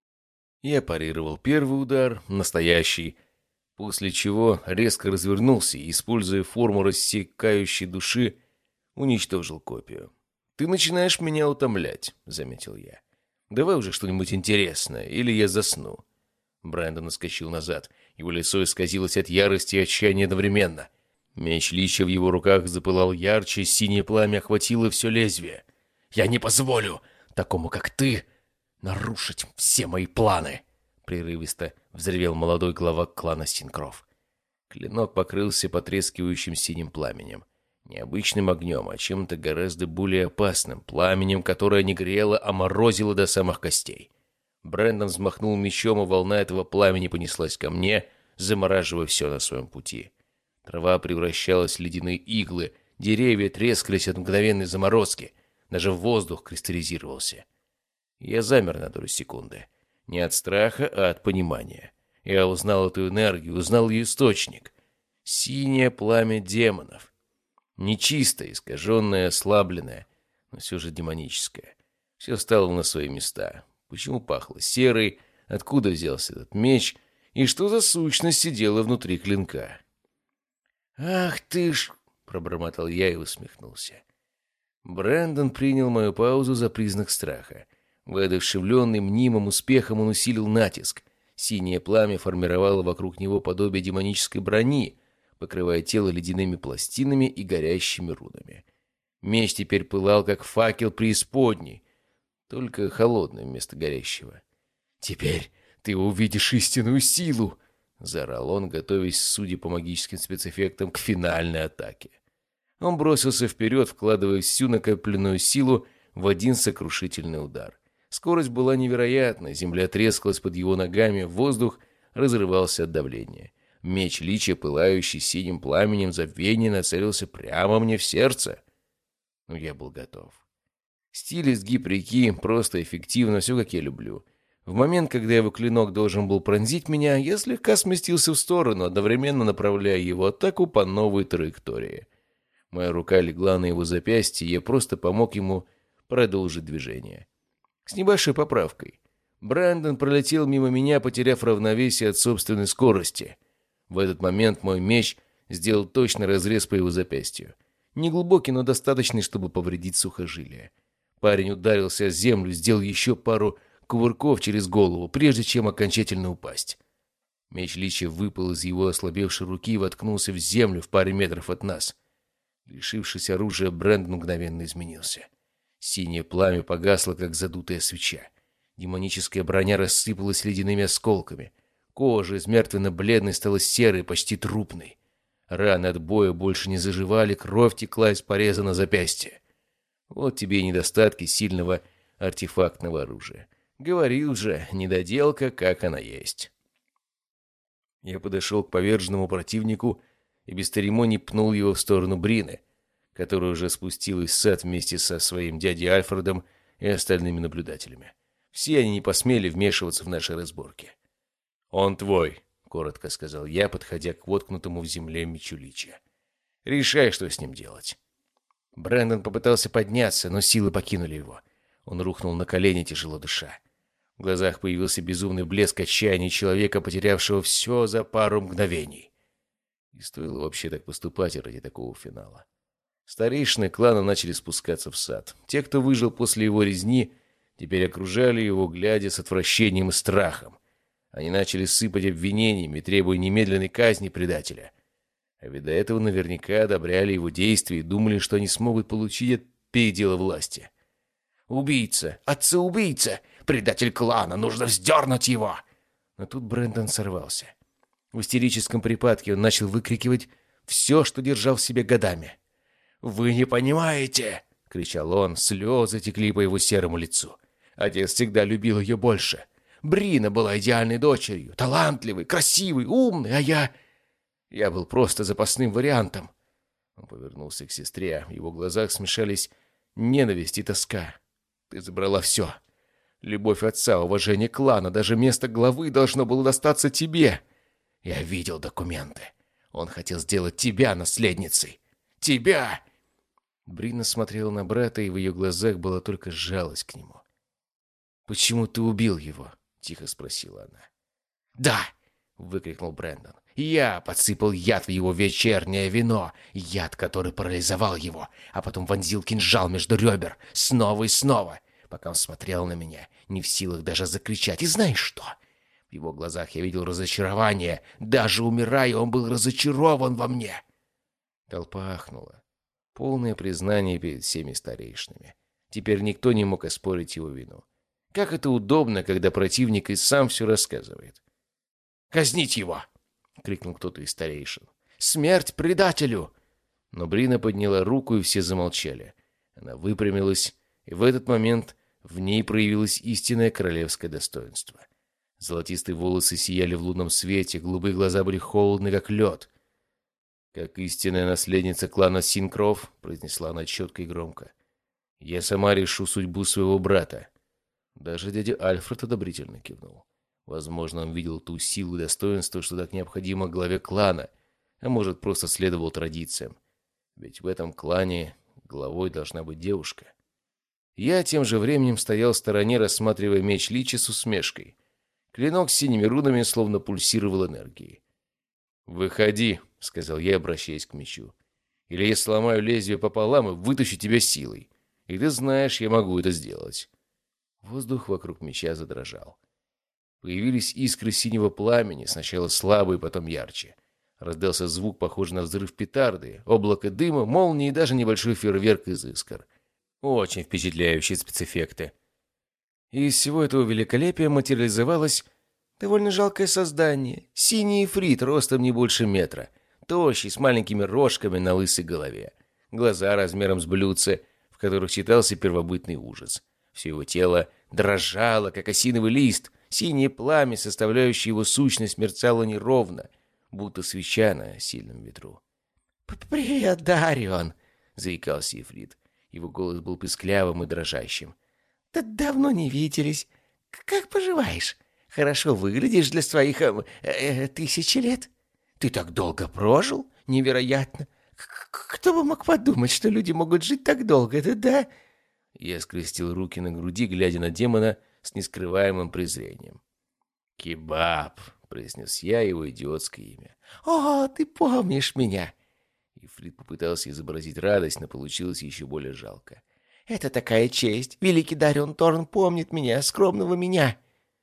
Я парировал первый удар, настоящий, после чего резко развернулся и, используя форму рассекающей души, уничтожил копию. «Ты начинаешь меня утомлять», — заметил я. «Давай уже что-нибудь интересное, или я засну». Брэндон отскочил назад. Его лицо исказилось от ярости и отчаяния одновременно. Меч Лича в его руках запылал ярче, синее пламя охватило все лезвие. «Я не позволю такому, как ты, нарушить все мои планы!» Прерывисто взревел молодой глава клана Синкров. Клинок покрылся потрескивающим синим пламенем. Не обычным огнем, а чем-то гораздо более опасным, пламенем, которое не грело, а морозило до самых костей. Брэндон взмахнул мечом, и волна этого пламени понеслась ко мне, замораживая все на своем пути. Трава превращалась в ледяные иглы, деревья трескались от мгновенной заморозки, даже воздух кристаллизировался. Я замер на долю секунды. Не от страха, а от понимания. Я узнал эту энергию, узнал ее источник. Синее пламя демонов. Нечистое, искаженное, ослабленное, но все же демоническое. Все стало на свои места. Почему пахло серой, откуда взялся этот меч, и что за сущность сидела внутри клинка? «Ах ты ж!» — пробормотал я и усмехнулся. Брэндон принял мою паузу за признак страха. Воодушевленный мнимым успехом, он усилил натиск. Синее пламя формировало вокруг него подобие демонической брони, покрывая тело ледяными пластинами и горящими рунами. Меч теперь пылал, как факел преисподней, только холодный вместо горящего. «Теперь ты увидишь истинную силу!» — заорал он, готовясь, судя по магическим спецэффектам, к финальной атаке. Он бросился вперед, вкладывая всю накопленную силу в один сокрушительный удар. Скорость была невероятна, земля трескалась под его ногами, воздух разрывался от давления. Меч Лича, пылающий синим пламенем забвения, нацелился прямо мне в сердце. Но я был готов. Стиль изгиб реки, просто эффективно, все как я люблю. В момент, когда его клинок должен был пронзить меня, я слегка сместился в сторону, одновременно направляя его атаку по новой траектории. Моя рука легла на его запястье, и я просто помог ему продолжить движение. С небольшой поправкой. Брэндон пролетел мимо меня, потеряв равновесие от собственной скорости. В этот момент мой меч сделал точный разрез по его запястью. Неглубокий, но достаточный, чтобы повредить сухожилие. Парень ударился о землю, сделал еще пару кувырков через голову, прежде чем окончательно упасть. Меч Лича выпал из его ослабевшей руки и воткнулся в землю в паре метров от нас. Лишившись оружия, Брэндон мгновенно изменился. Синее пламя погасло, как задутая свеча. Демоническая броня рассыпалась ледяными осколками. Кожа из мертвенно-бледной стала серой, почти трупной. Раны от боя больше не заживали, кровь текла из пореза на запястье. Вот тебе и недостатки сильного артефактного оружия. Говорил же, недоделка, как она есть. Я подошел к поверженному противнику и без церемоний пнул его в сторону Брины, которая уже спустилась в сад вместе со своим дядей Альфредом и остальными наблюдателями. Все они не посмели вмешиваться в наши разборки. «Он твой», — коротко сказал я, подходя к воткнутому в земле мечу Лича. «Решай, что с ним делать». Брэндон попытался подняться, но силы покинули его. Он рухнул на колени, тяжело дыша. В глазах появился безумный блеск отчаяния человека, потерявшего все за пару мгновений. И стоило вообще так поступать ради такого финала. Старейшины клана начали спускаться в сад. Те, кто выжил после его резни, теперь окружали его, глядя с отвращением и страхом. Они начали сыпать обвинениями, требуя немедленной казни предателя. А ведь до этого наверняка одобряли его действия и думали, что они смогут получить передел власти. «Убийца! Отца-убийца! Предатель клана! Нужно вздернуть его!» Но тут Брэндон сорвался. В истерическом припадке он начал выкрикивать все, что держал в себе годами. «Вы не понимаете!» — кричал он, слезы текли по его серому лицу. «Отец всегда любил ее больше. Брина была идеальной дочерью, талантливой, красивой, умной, а я... Я был просто запасным вариантом». Он повернулся к сестре, в его глазах смешались ненависть и тоска. «Ты забрала все. Любовь отца, уважение клана, даже место главы должно было достаться тебе. Я видел документы. Он хотел сделать тебя наследницей. Тебя!» Брина смотрела на брата, и в ее глазах была только жалость к нему. «Почему ты убил его?» — тихо спросила она. «Да!» — выкрикнул Брэндон. «Я подсыпал яд в его вечернее вино, яд, который парализовал его, а потом вонзил кинжал между ребер снова и снова, пока он смотрел на меня, не в силах даже закричать. И знаешь что? В его глазах я видел разочарование. Даже умирая, он был разочарован во мне». Толпа ахнула. Полное признание перед всеми старейшинами. Теперь никто не мог оспорить его вину. Как это удобно, когда противник и сам все рассказывает. «Казнить его!» — крикнул кто-то из старейшин. «Смерть предателю!» Но Брина подняла руку, и все замолчали. Она выпрямилась, и в этот момент в ней проявилось истинное королевское достоинство. Золотистые волосы сияли в лунном свете, голубые глаза были холодны, как лед. «Как истинная наследница клана Синкров», — произнесла она четко и громко, — «я сама решу судьбу своего брата». Даже дядя Альфред одобрительно кивнул. Возможно, он видел ту силу и достоинство, что так необходимо главе клана, а может, просто следовал традициям. Ведь в этом клане главой должна быть девушка. Я тем же временем стоял в стороне, рассматривая меч Личи с усмешкой. Клинок с синими рунами словно пульсировал энергией. «Выходи», — сказал я, обращаясь к мечу. «Или я сломаю лезвие пополам и вытащу тебя силой. И ты знаешь, я могу это сделать». Воздух вокруг меча задрожал. Появились искры синего пламени, сначала слабые, потом ярче. Раздался звук, похожий на взрыв петарды, облако дыма, молнии и даже небольшой фейерверк из искр. Очень впечатляющие спецэффекты. И из всего этого великолепия материализовалось довольно жалкое создание. Синий ифрит, ростом не больше метра. Тощий, с маленькими рожками на лысой голове. Глаза размером с блюдце, в которых читался первобытный ужас. Все его тело дрожало, как осиновый лист. Синее пламя, составляющее его сущность, мерцало неровно, будто свеча на сильном ветру. «Привет, Дарион!» — заикался Ифрит. Его голос был писклявым и дрожащим. «Да давно не виделись. Как поживаешь? Хорошо выглядишь для своих э, э, тысячи лет. Ты так долго прожил? Невероятно! Кто бы мог подумать, что люди могут жить так долго, это да?» Я скрестил руки на груди, глядя на демона с нескрываемым презрением. «Кебаб», — произнес я его идиотское имя. «О, ты помнишь меня!» Ифрит попытался изобразить радость, но получилось еще более жалко. «Это такая честь! Великий Дарион Торн помнит меня, скромного меня!»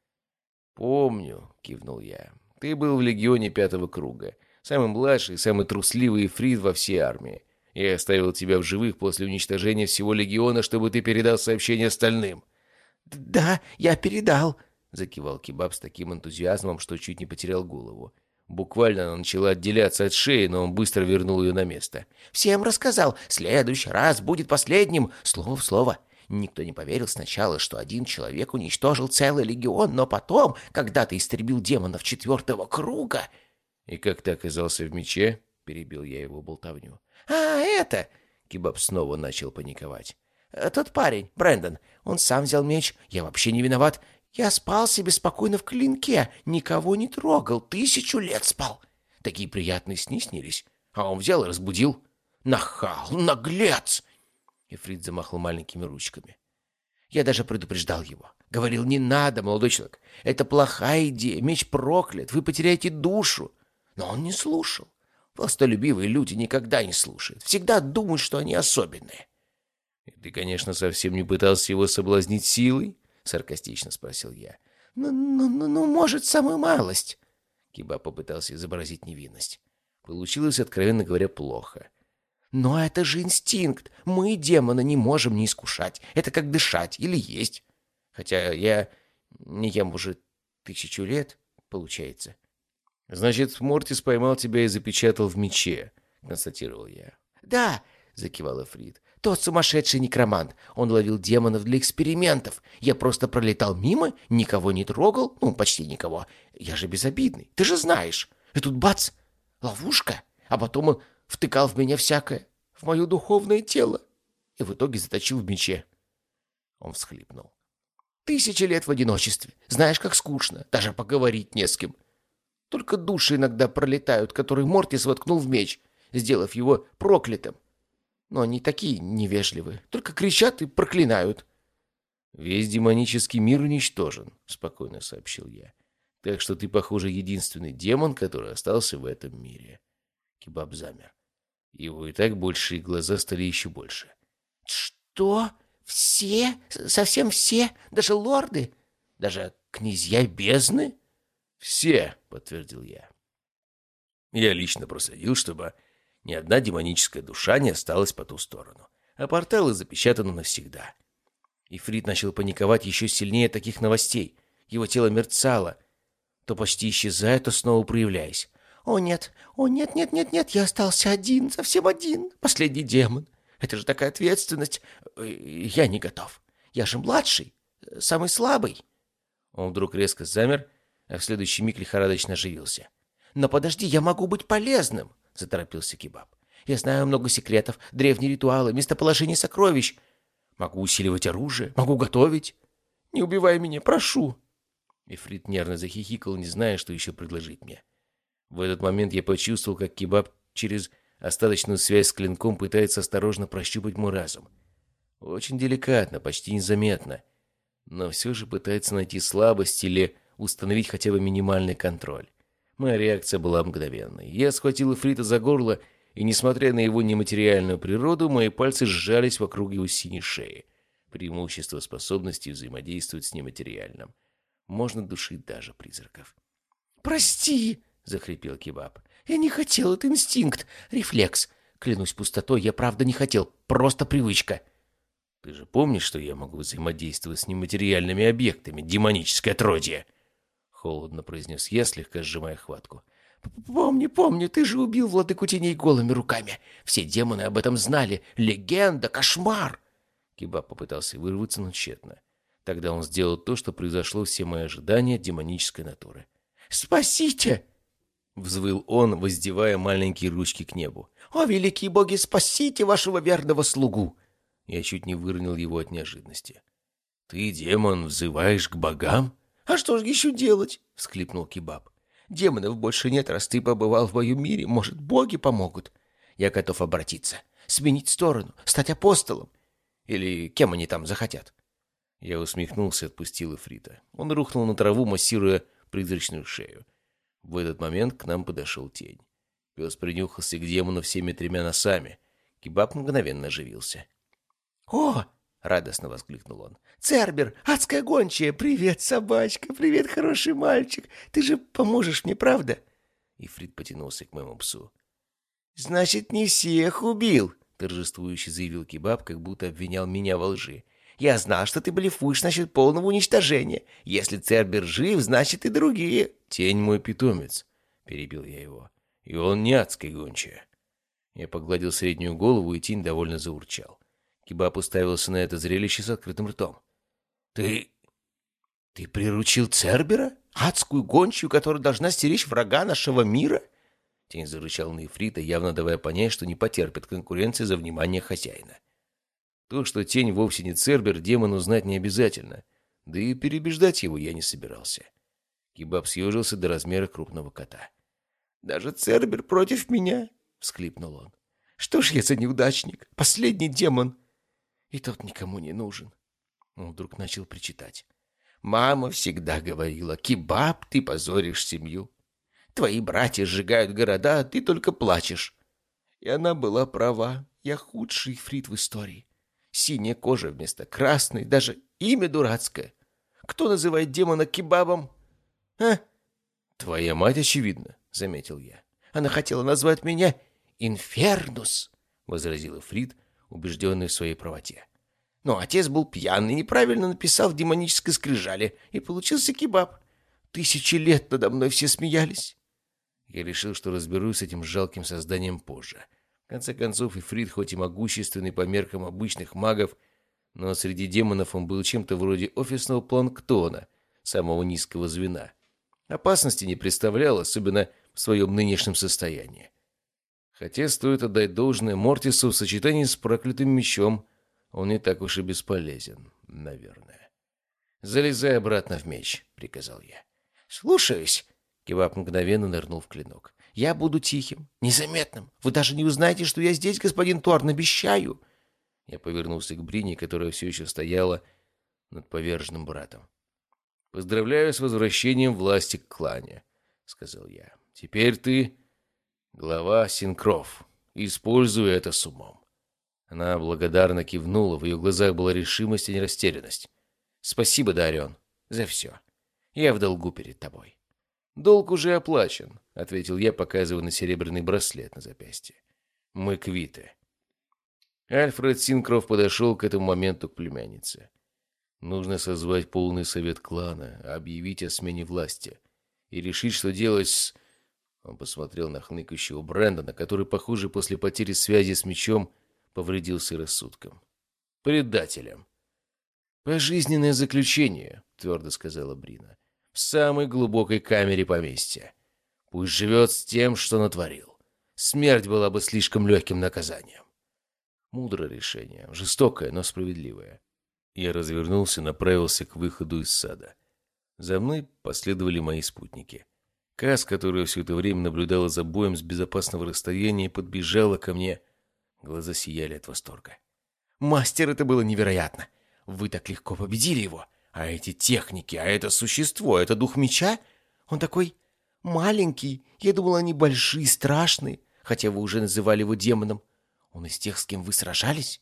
«Помню», — кивнул я. «Ты был в легионе пятого круга, самый младший, самый трусливый ифрит во всей армии. Я оставил тебя в живых после уничтожения всего легиона, чтобы ты передал сообщение остальным». «Да, я передал», — закивал Кебаб с таким энтузиазмом, что чуть не потерял голову. Буквально она начала отделяться от шеи, но он быстро вернул ее на место. «Всем рассказал. Следующий раз будет последним. Слово в слово. Никто не поверил сначала, что один человек уничтожил целый легион, но потом, когда ты истребил демонов четвертого круга...» «И как ты оказался в мече?» — перебил я его болтовню. «А, это...» — Кебаб снова начал паниковать. «Тот парень, Брэндон, он сам взял меч. Я вообще не виноват. Я спал себе спокойно в клинке, никого не трогал, тысячу лет спал. Такие приятные сны снились. А он взял и разбудил. Нахал, наглец!» Ифрит замахал маленькими ручками. Я даже предупреждал его. Говорил, не надо, молодой человек. Это плохая идея, меч проклят, вы потеряете душу. Но он не слушал. Властолюбивые люди никогда не слушают. Всегда думают, что они особенные. «И ты, конечно, совсем не пытался его соблазнить силой?» — саркастично спросил я. «Ну, ну, ну, ну, может, самую малость». Кебаб попытался изобразить невинность. Получилось, откровенно говоря, плохо. «Но это же инстинкт. Мы, демона, не можем не искушать. Это как дышать или есть. Хотя я не ем уже тысячу лет. получается. Значит, Мортис поймал тебя и запечатал в мече, констатировал я. Да, закивал Эфрит. Тот сумасшедший некромант. Он ловил демонов для экспериментов. Я просто пролетал мимо, никого не трогал, ну, почти никого. Я же безобидный, ты же знаешь. И тут бац, ловушка. А потом он втыкал в меня всякое, в мое духовное тело. И в итоге заточил в мече. Он всхлипнул. Тысячи лет в одиночестве. Знаешь, как скучно. Даже поговорить не с кем. Только души иногда пролетают, которые Мортис воткнул в меч, сделав его проклятым. Но они такие невежливые. Только кричат и проклинают. «Весь демонический мир уничтожен», — спокойно сообщил я. «Так что ты, похоже, единственный демон, который остался в этом мире». Кебаб замер. Его и так большие глаза стали еще больше. «Что? Все? Совсем все? Даже лорды? Даже князья бездны?» «Все», — подтвердил я. Я лично проследил, чтобы ни одна демоническая душа не осталась по ту сторону, а порталы запечатаны навсегда. Ифрит начал паниковать еще сильнее от таких новостей. Его тело мерцало, то почти исчезая, то снова проявляясь. «О нет, о нет, нет, нет, нет, я остался один, совсем один, последний демон. Это же такая ответственность. Я не готов. Я же младший, самый слабый». Он вдруг резко замер, а в следующий миг лихорадочно оживился. «Но подожди, я могу быть полезным», — заторопился Кебаб. «Я знаю много секретов, древние ритуалы, местоположение сокровищ. Могу усиливать оружие, могу готовить. Не убивай меня, прошу». Ифрит нервно захихикал, не зная, что еще предложить мне. В этот момент я почувствовал, как Кебаб через остаточную связь с клинком пытается осторожно прощупать мой разум. Очень деликатно, почти незаметно, но все же пытается найти слабость или установить хотя бы минимальный контроль. Моя реакция была мгновенной. Я схватил Ифрита за горло, и, несмотря на его нематериальную природу, мои пальцы сжались вокруг его синей шеи. Преимущество способности взаимодействовать с нематериальным. Можно душить даже призраков. «Прости!» — захрипел Кебаб. «Я не хотел, это инстинкт, рефлекс. Клянусь пустотой, я правда не хотел, просто привычка». «Ты же помнишь, что я могу взаимодействовать с нематериальными объектами, демоническое отродье?» Холодно произнес я, слегка сжимая хватку. «Помню, помню, ты же убил владыку теней голыми руками. Все демоны об этом знали. Легенда, кошмар!» Кебаб попытался вырваться, но тщетно. Тогда он сделал то, что превзошло все мои ожидания демонической натуры. «Спасите!» — взвыл он, воздевая маленькие ручки к небу. «О, великие боги, спасите вашего верного слугу!» Я чуть не выронил его от неожиданности. «Ты, демон, взываешь к богам?» «А что же еще делать?» — всхлипнул Кебаб. «Демонов больше нет, раз ты побывал в моем мире. Может, боги помогут? Я готов обратиться, сменить сторону, стать апостолом. Или кем они там захотят?» Я усмехнулся и отпустил Ифрита. Он рухнул на траву, массируя призрачную шею. В этот момент к нам подошел тень. Пес принюхался к демону всеми тремя носами. Кебаб мгновенно оживился. «О!» — радостно воскликнул он. «Цербер, адская гончая! Привет, собачка! Привет, хороший мальчик! Ты же поможешь мне, правда?» Ифрит потянулся к моему псу. «Значит, не всех убил!» — торжествующе заявил Кебаб, как будто обвинял меня во лжи. «Я знал, что ты блефуешь насчет полного уничтожения. Если Цербер жив, значит и другие». «Тень мой питомец», — перебил я его. «И он не адская гончая». Я погладил среднюю голову, и тень довольно заурчал. Кебаб уставился на это зрелище с открытым ртом. «Ты... ты приручил Цербера? Адскую гончую, которая должна стеречь врага нашего мира?» Тень зарычал на Ифрита, явно давая понять, что не потерпит конкуренции за внимание хозяина. То, что тень вовсе не Цербер, демону знать не обязательно, да и переубеждать его я не собирался. Кебаб съежился до размера крупного кота. «Даже Цербер против меня?» — всхлипнул он. «Что ж я за неудачник? Последний демон. И тот никому не нужен». Он вдруг начал причитать. «Мама всегда говорила, Кебаб, ты позоришь семью. Твои братья сжигают города, а ты только плачешь». И она была права. Я худший ифрит в истории. Синяя кожа вместо красной, даже имя дурацкое. Кто называет демона Кебабом? А? «Твоя мать, очевидно», — заметил я. «Она хотела назвать меня Инфернус», — возразил Ифрит, убежденный в своей правоте. Но отец был пьяный, неправильно написал в демонической скрижали, и получился Кебаб. Тысячи лет надо мной все смеялись. Я решил, что разберусь с этим жалким созданием позже. В конце концов, Ифрит, хоть и могущественный по меркам обычных магов, но среди демонов он был чем-то вроде офисного планктона, самого низкого звена. Опасности не представлял, особенно в своем нынешнем состоянии. Хотя стоит отдать должное Мортису в сочетании с проклятым мечом, он не так уж и бесполезен, наверное. «Залезай обратно в меч», — приказал я. «Слушаюсь». Кивап мгновенно нырнул в клинок. «Я буду тихим, незаметным. Вы даже не узнаете, что я здесь, господин Торн, обещаю». Я повернулся к Брине, которая все еще стояла над поверженным братом. «Поздравляю с возвращением власти к клане», — сказал я. «Теперь ты глава Синкров. Используй это с умом». Она благодарно кивнула, в ее глазах была решимость, а не растерянность. «Спасибо, Дарион, за все. Я в долгу перед тобой». «Долг уже оплачен», — ответил я, показывая на серебряный браслет на запястье. «Мы квиты». Альфред Синкроф подошел к этому моменту к племяннице. «Нужно созвать полный совет клана, объявить о смене власти и решить, что делать с...» Он посмотрел на хныкающего Брэндона, который, похоже, после потери связи с мечом повредился рассудком. «Предателем». «Пожизненное заключение», — твердо сказала Брина. «В самой глубокой камере поместья. Пусть живет с тем, что натворил. Смерть была бы слишком легким наказанием». Мудрое решение, жестокое, но справедливое. Я развернулся и направился к выходу из сада. За мной последовали мои спутники. Кас, которая все это время наблюдала за боем с безопасного расстояния, подбежала ко мне. Глаза сияли от восторга. «Мастер, это было невероятно! Вы так легко победили его! А эти техники, а это существо, это дух меча? Он такой маленький, я думал, они большие, страшные, хотя вы уже называли его демоном. Он из тех, с кем вы сражались?»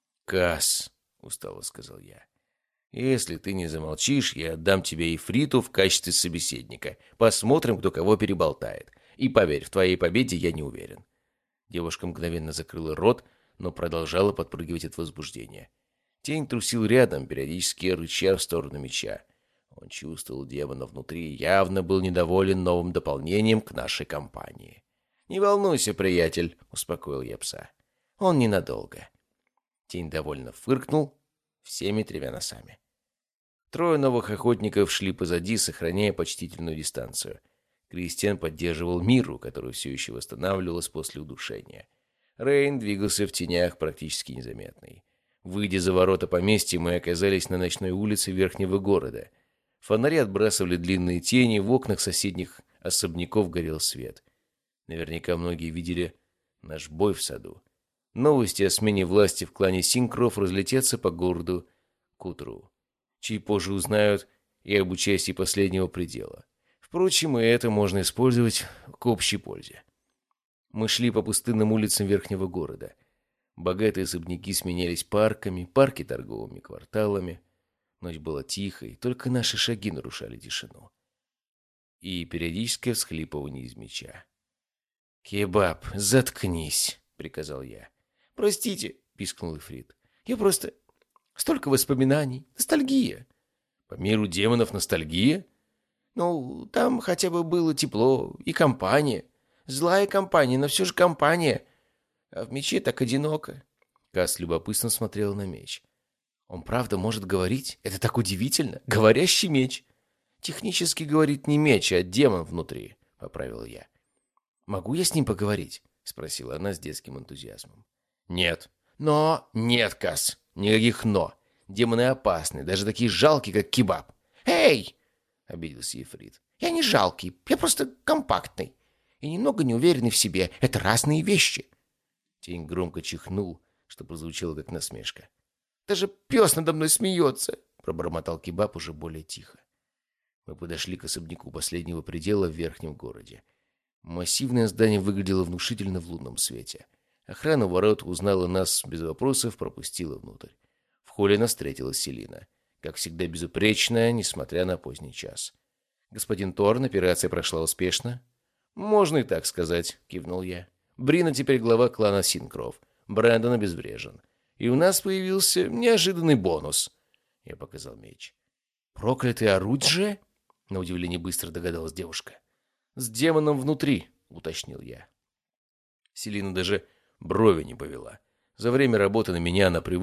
«Кас», — устало сказал я, — «если ты не замолчишь, я отдам тебе Ифриту в качестве собеседника. Посмотрим, кто кого переболтает. И поверь, в твоей победе я не уверен». Девушка мгновенно закрыла рот, но продолжала подпрыгивать от возбуждения. Тень трусил рядом, периодически рыча в сторону меча. Он чувствовал демона внутри и явно был недоволен новым дополнением к нашей компании. «Не волнуйся, приятель», — успокоил я пса. «Он ненадолго». Тень довольно фыркнул всеми тремя носами. Трое новых охотников шли позади, сохраняя почтительную дистанцию. Кристиан поддерживал Миру, которая все еще восстанавливалась после удушения. Рейн двигался в тенях, практически незаметный. Выйдя за ворота поместья, мы оказались на ночной улице верхнего города. Фонари отбрасывали длинные тени, в окнах соседних особняков горел свет. Наверняка многие видели наш бой в саду. Новости о смене власти в клане Синкроф разлетятся по городу к утру. Чуть позже узнают и об участии последнего предела. Впрочем, и это можно использовать к общей пользе. Мы шли по пустынным улицам верхнего города. Богатые особняки сменялись парками, парки торговыми кварталами. Ночь была тихой, только наши шаги нарушали тишину. И периодическое всхлипывание из меча. «Кебаб, заткнись», — приказал я. «Простите», — пискнул Ифрит. «Я просто... Столько воспоминаний. Ностальгия». «По миру демонов ностальгия?» «Ну, там хотя бы было тепло и компания. Злая компания, но все же компания. А в мече так одиноко». Кас любопытно смотрел на меч. «Он правда может говорить? Это так удивительно. Говорящий меч». «Технически говорит не меч, а демон внутри», — поправил я. «Могу я с ним поговорить?» — спросила она с детским энтузиазмом. «Нет». «Но...» «Нет, Кас, никаких «но». Демоны опасны, даже такие жалкие, как Кебаб». «Эй!» — обиделся Ефрит. «Я не жалкий, я просто компактный. И немного неуверенный в себе. Это разные вещи». Тень громко чихнул, что прозвучало как насмешка. «Даже пес надо мной смеется», — пробормотал Кебаб уже более тихо. Мы подошли к особняку последнего предела в верхнем городе. Массивное здание выглядело внушительно в лунном свете. Охрана ворот узнала нас без вопросов, пропустила внутрь. В холле нас встретила Селина. Как всегда безупречная, несмотря на поздний час. «Господин Торн, операция прошла успешно?» «Можно и так сказать», — кивнул я. «Брина теперь глава клана Синкров. Брэндон обезврежен. И у нас появился неожиданный бонус». Я показал меч. «Проклятое оружие?» На удивление быстро догадалась девушка. «С демоном внутри», — уточнил я. Селина даже брови не повела. За время работы на меня она привыкла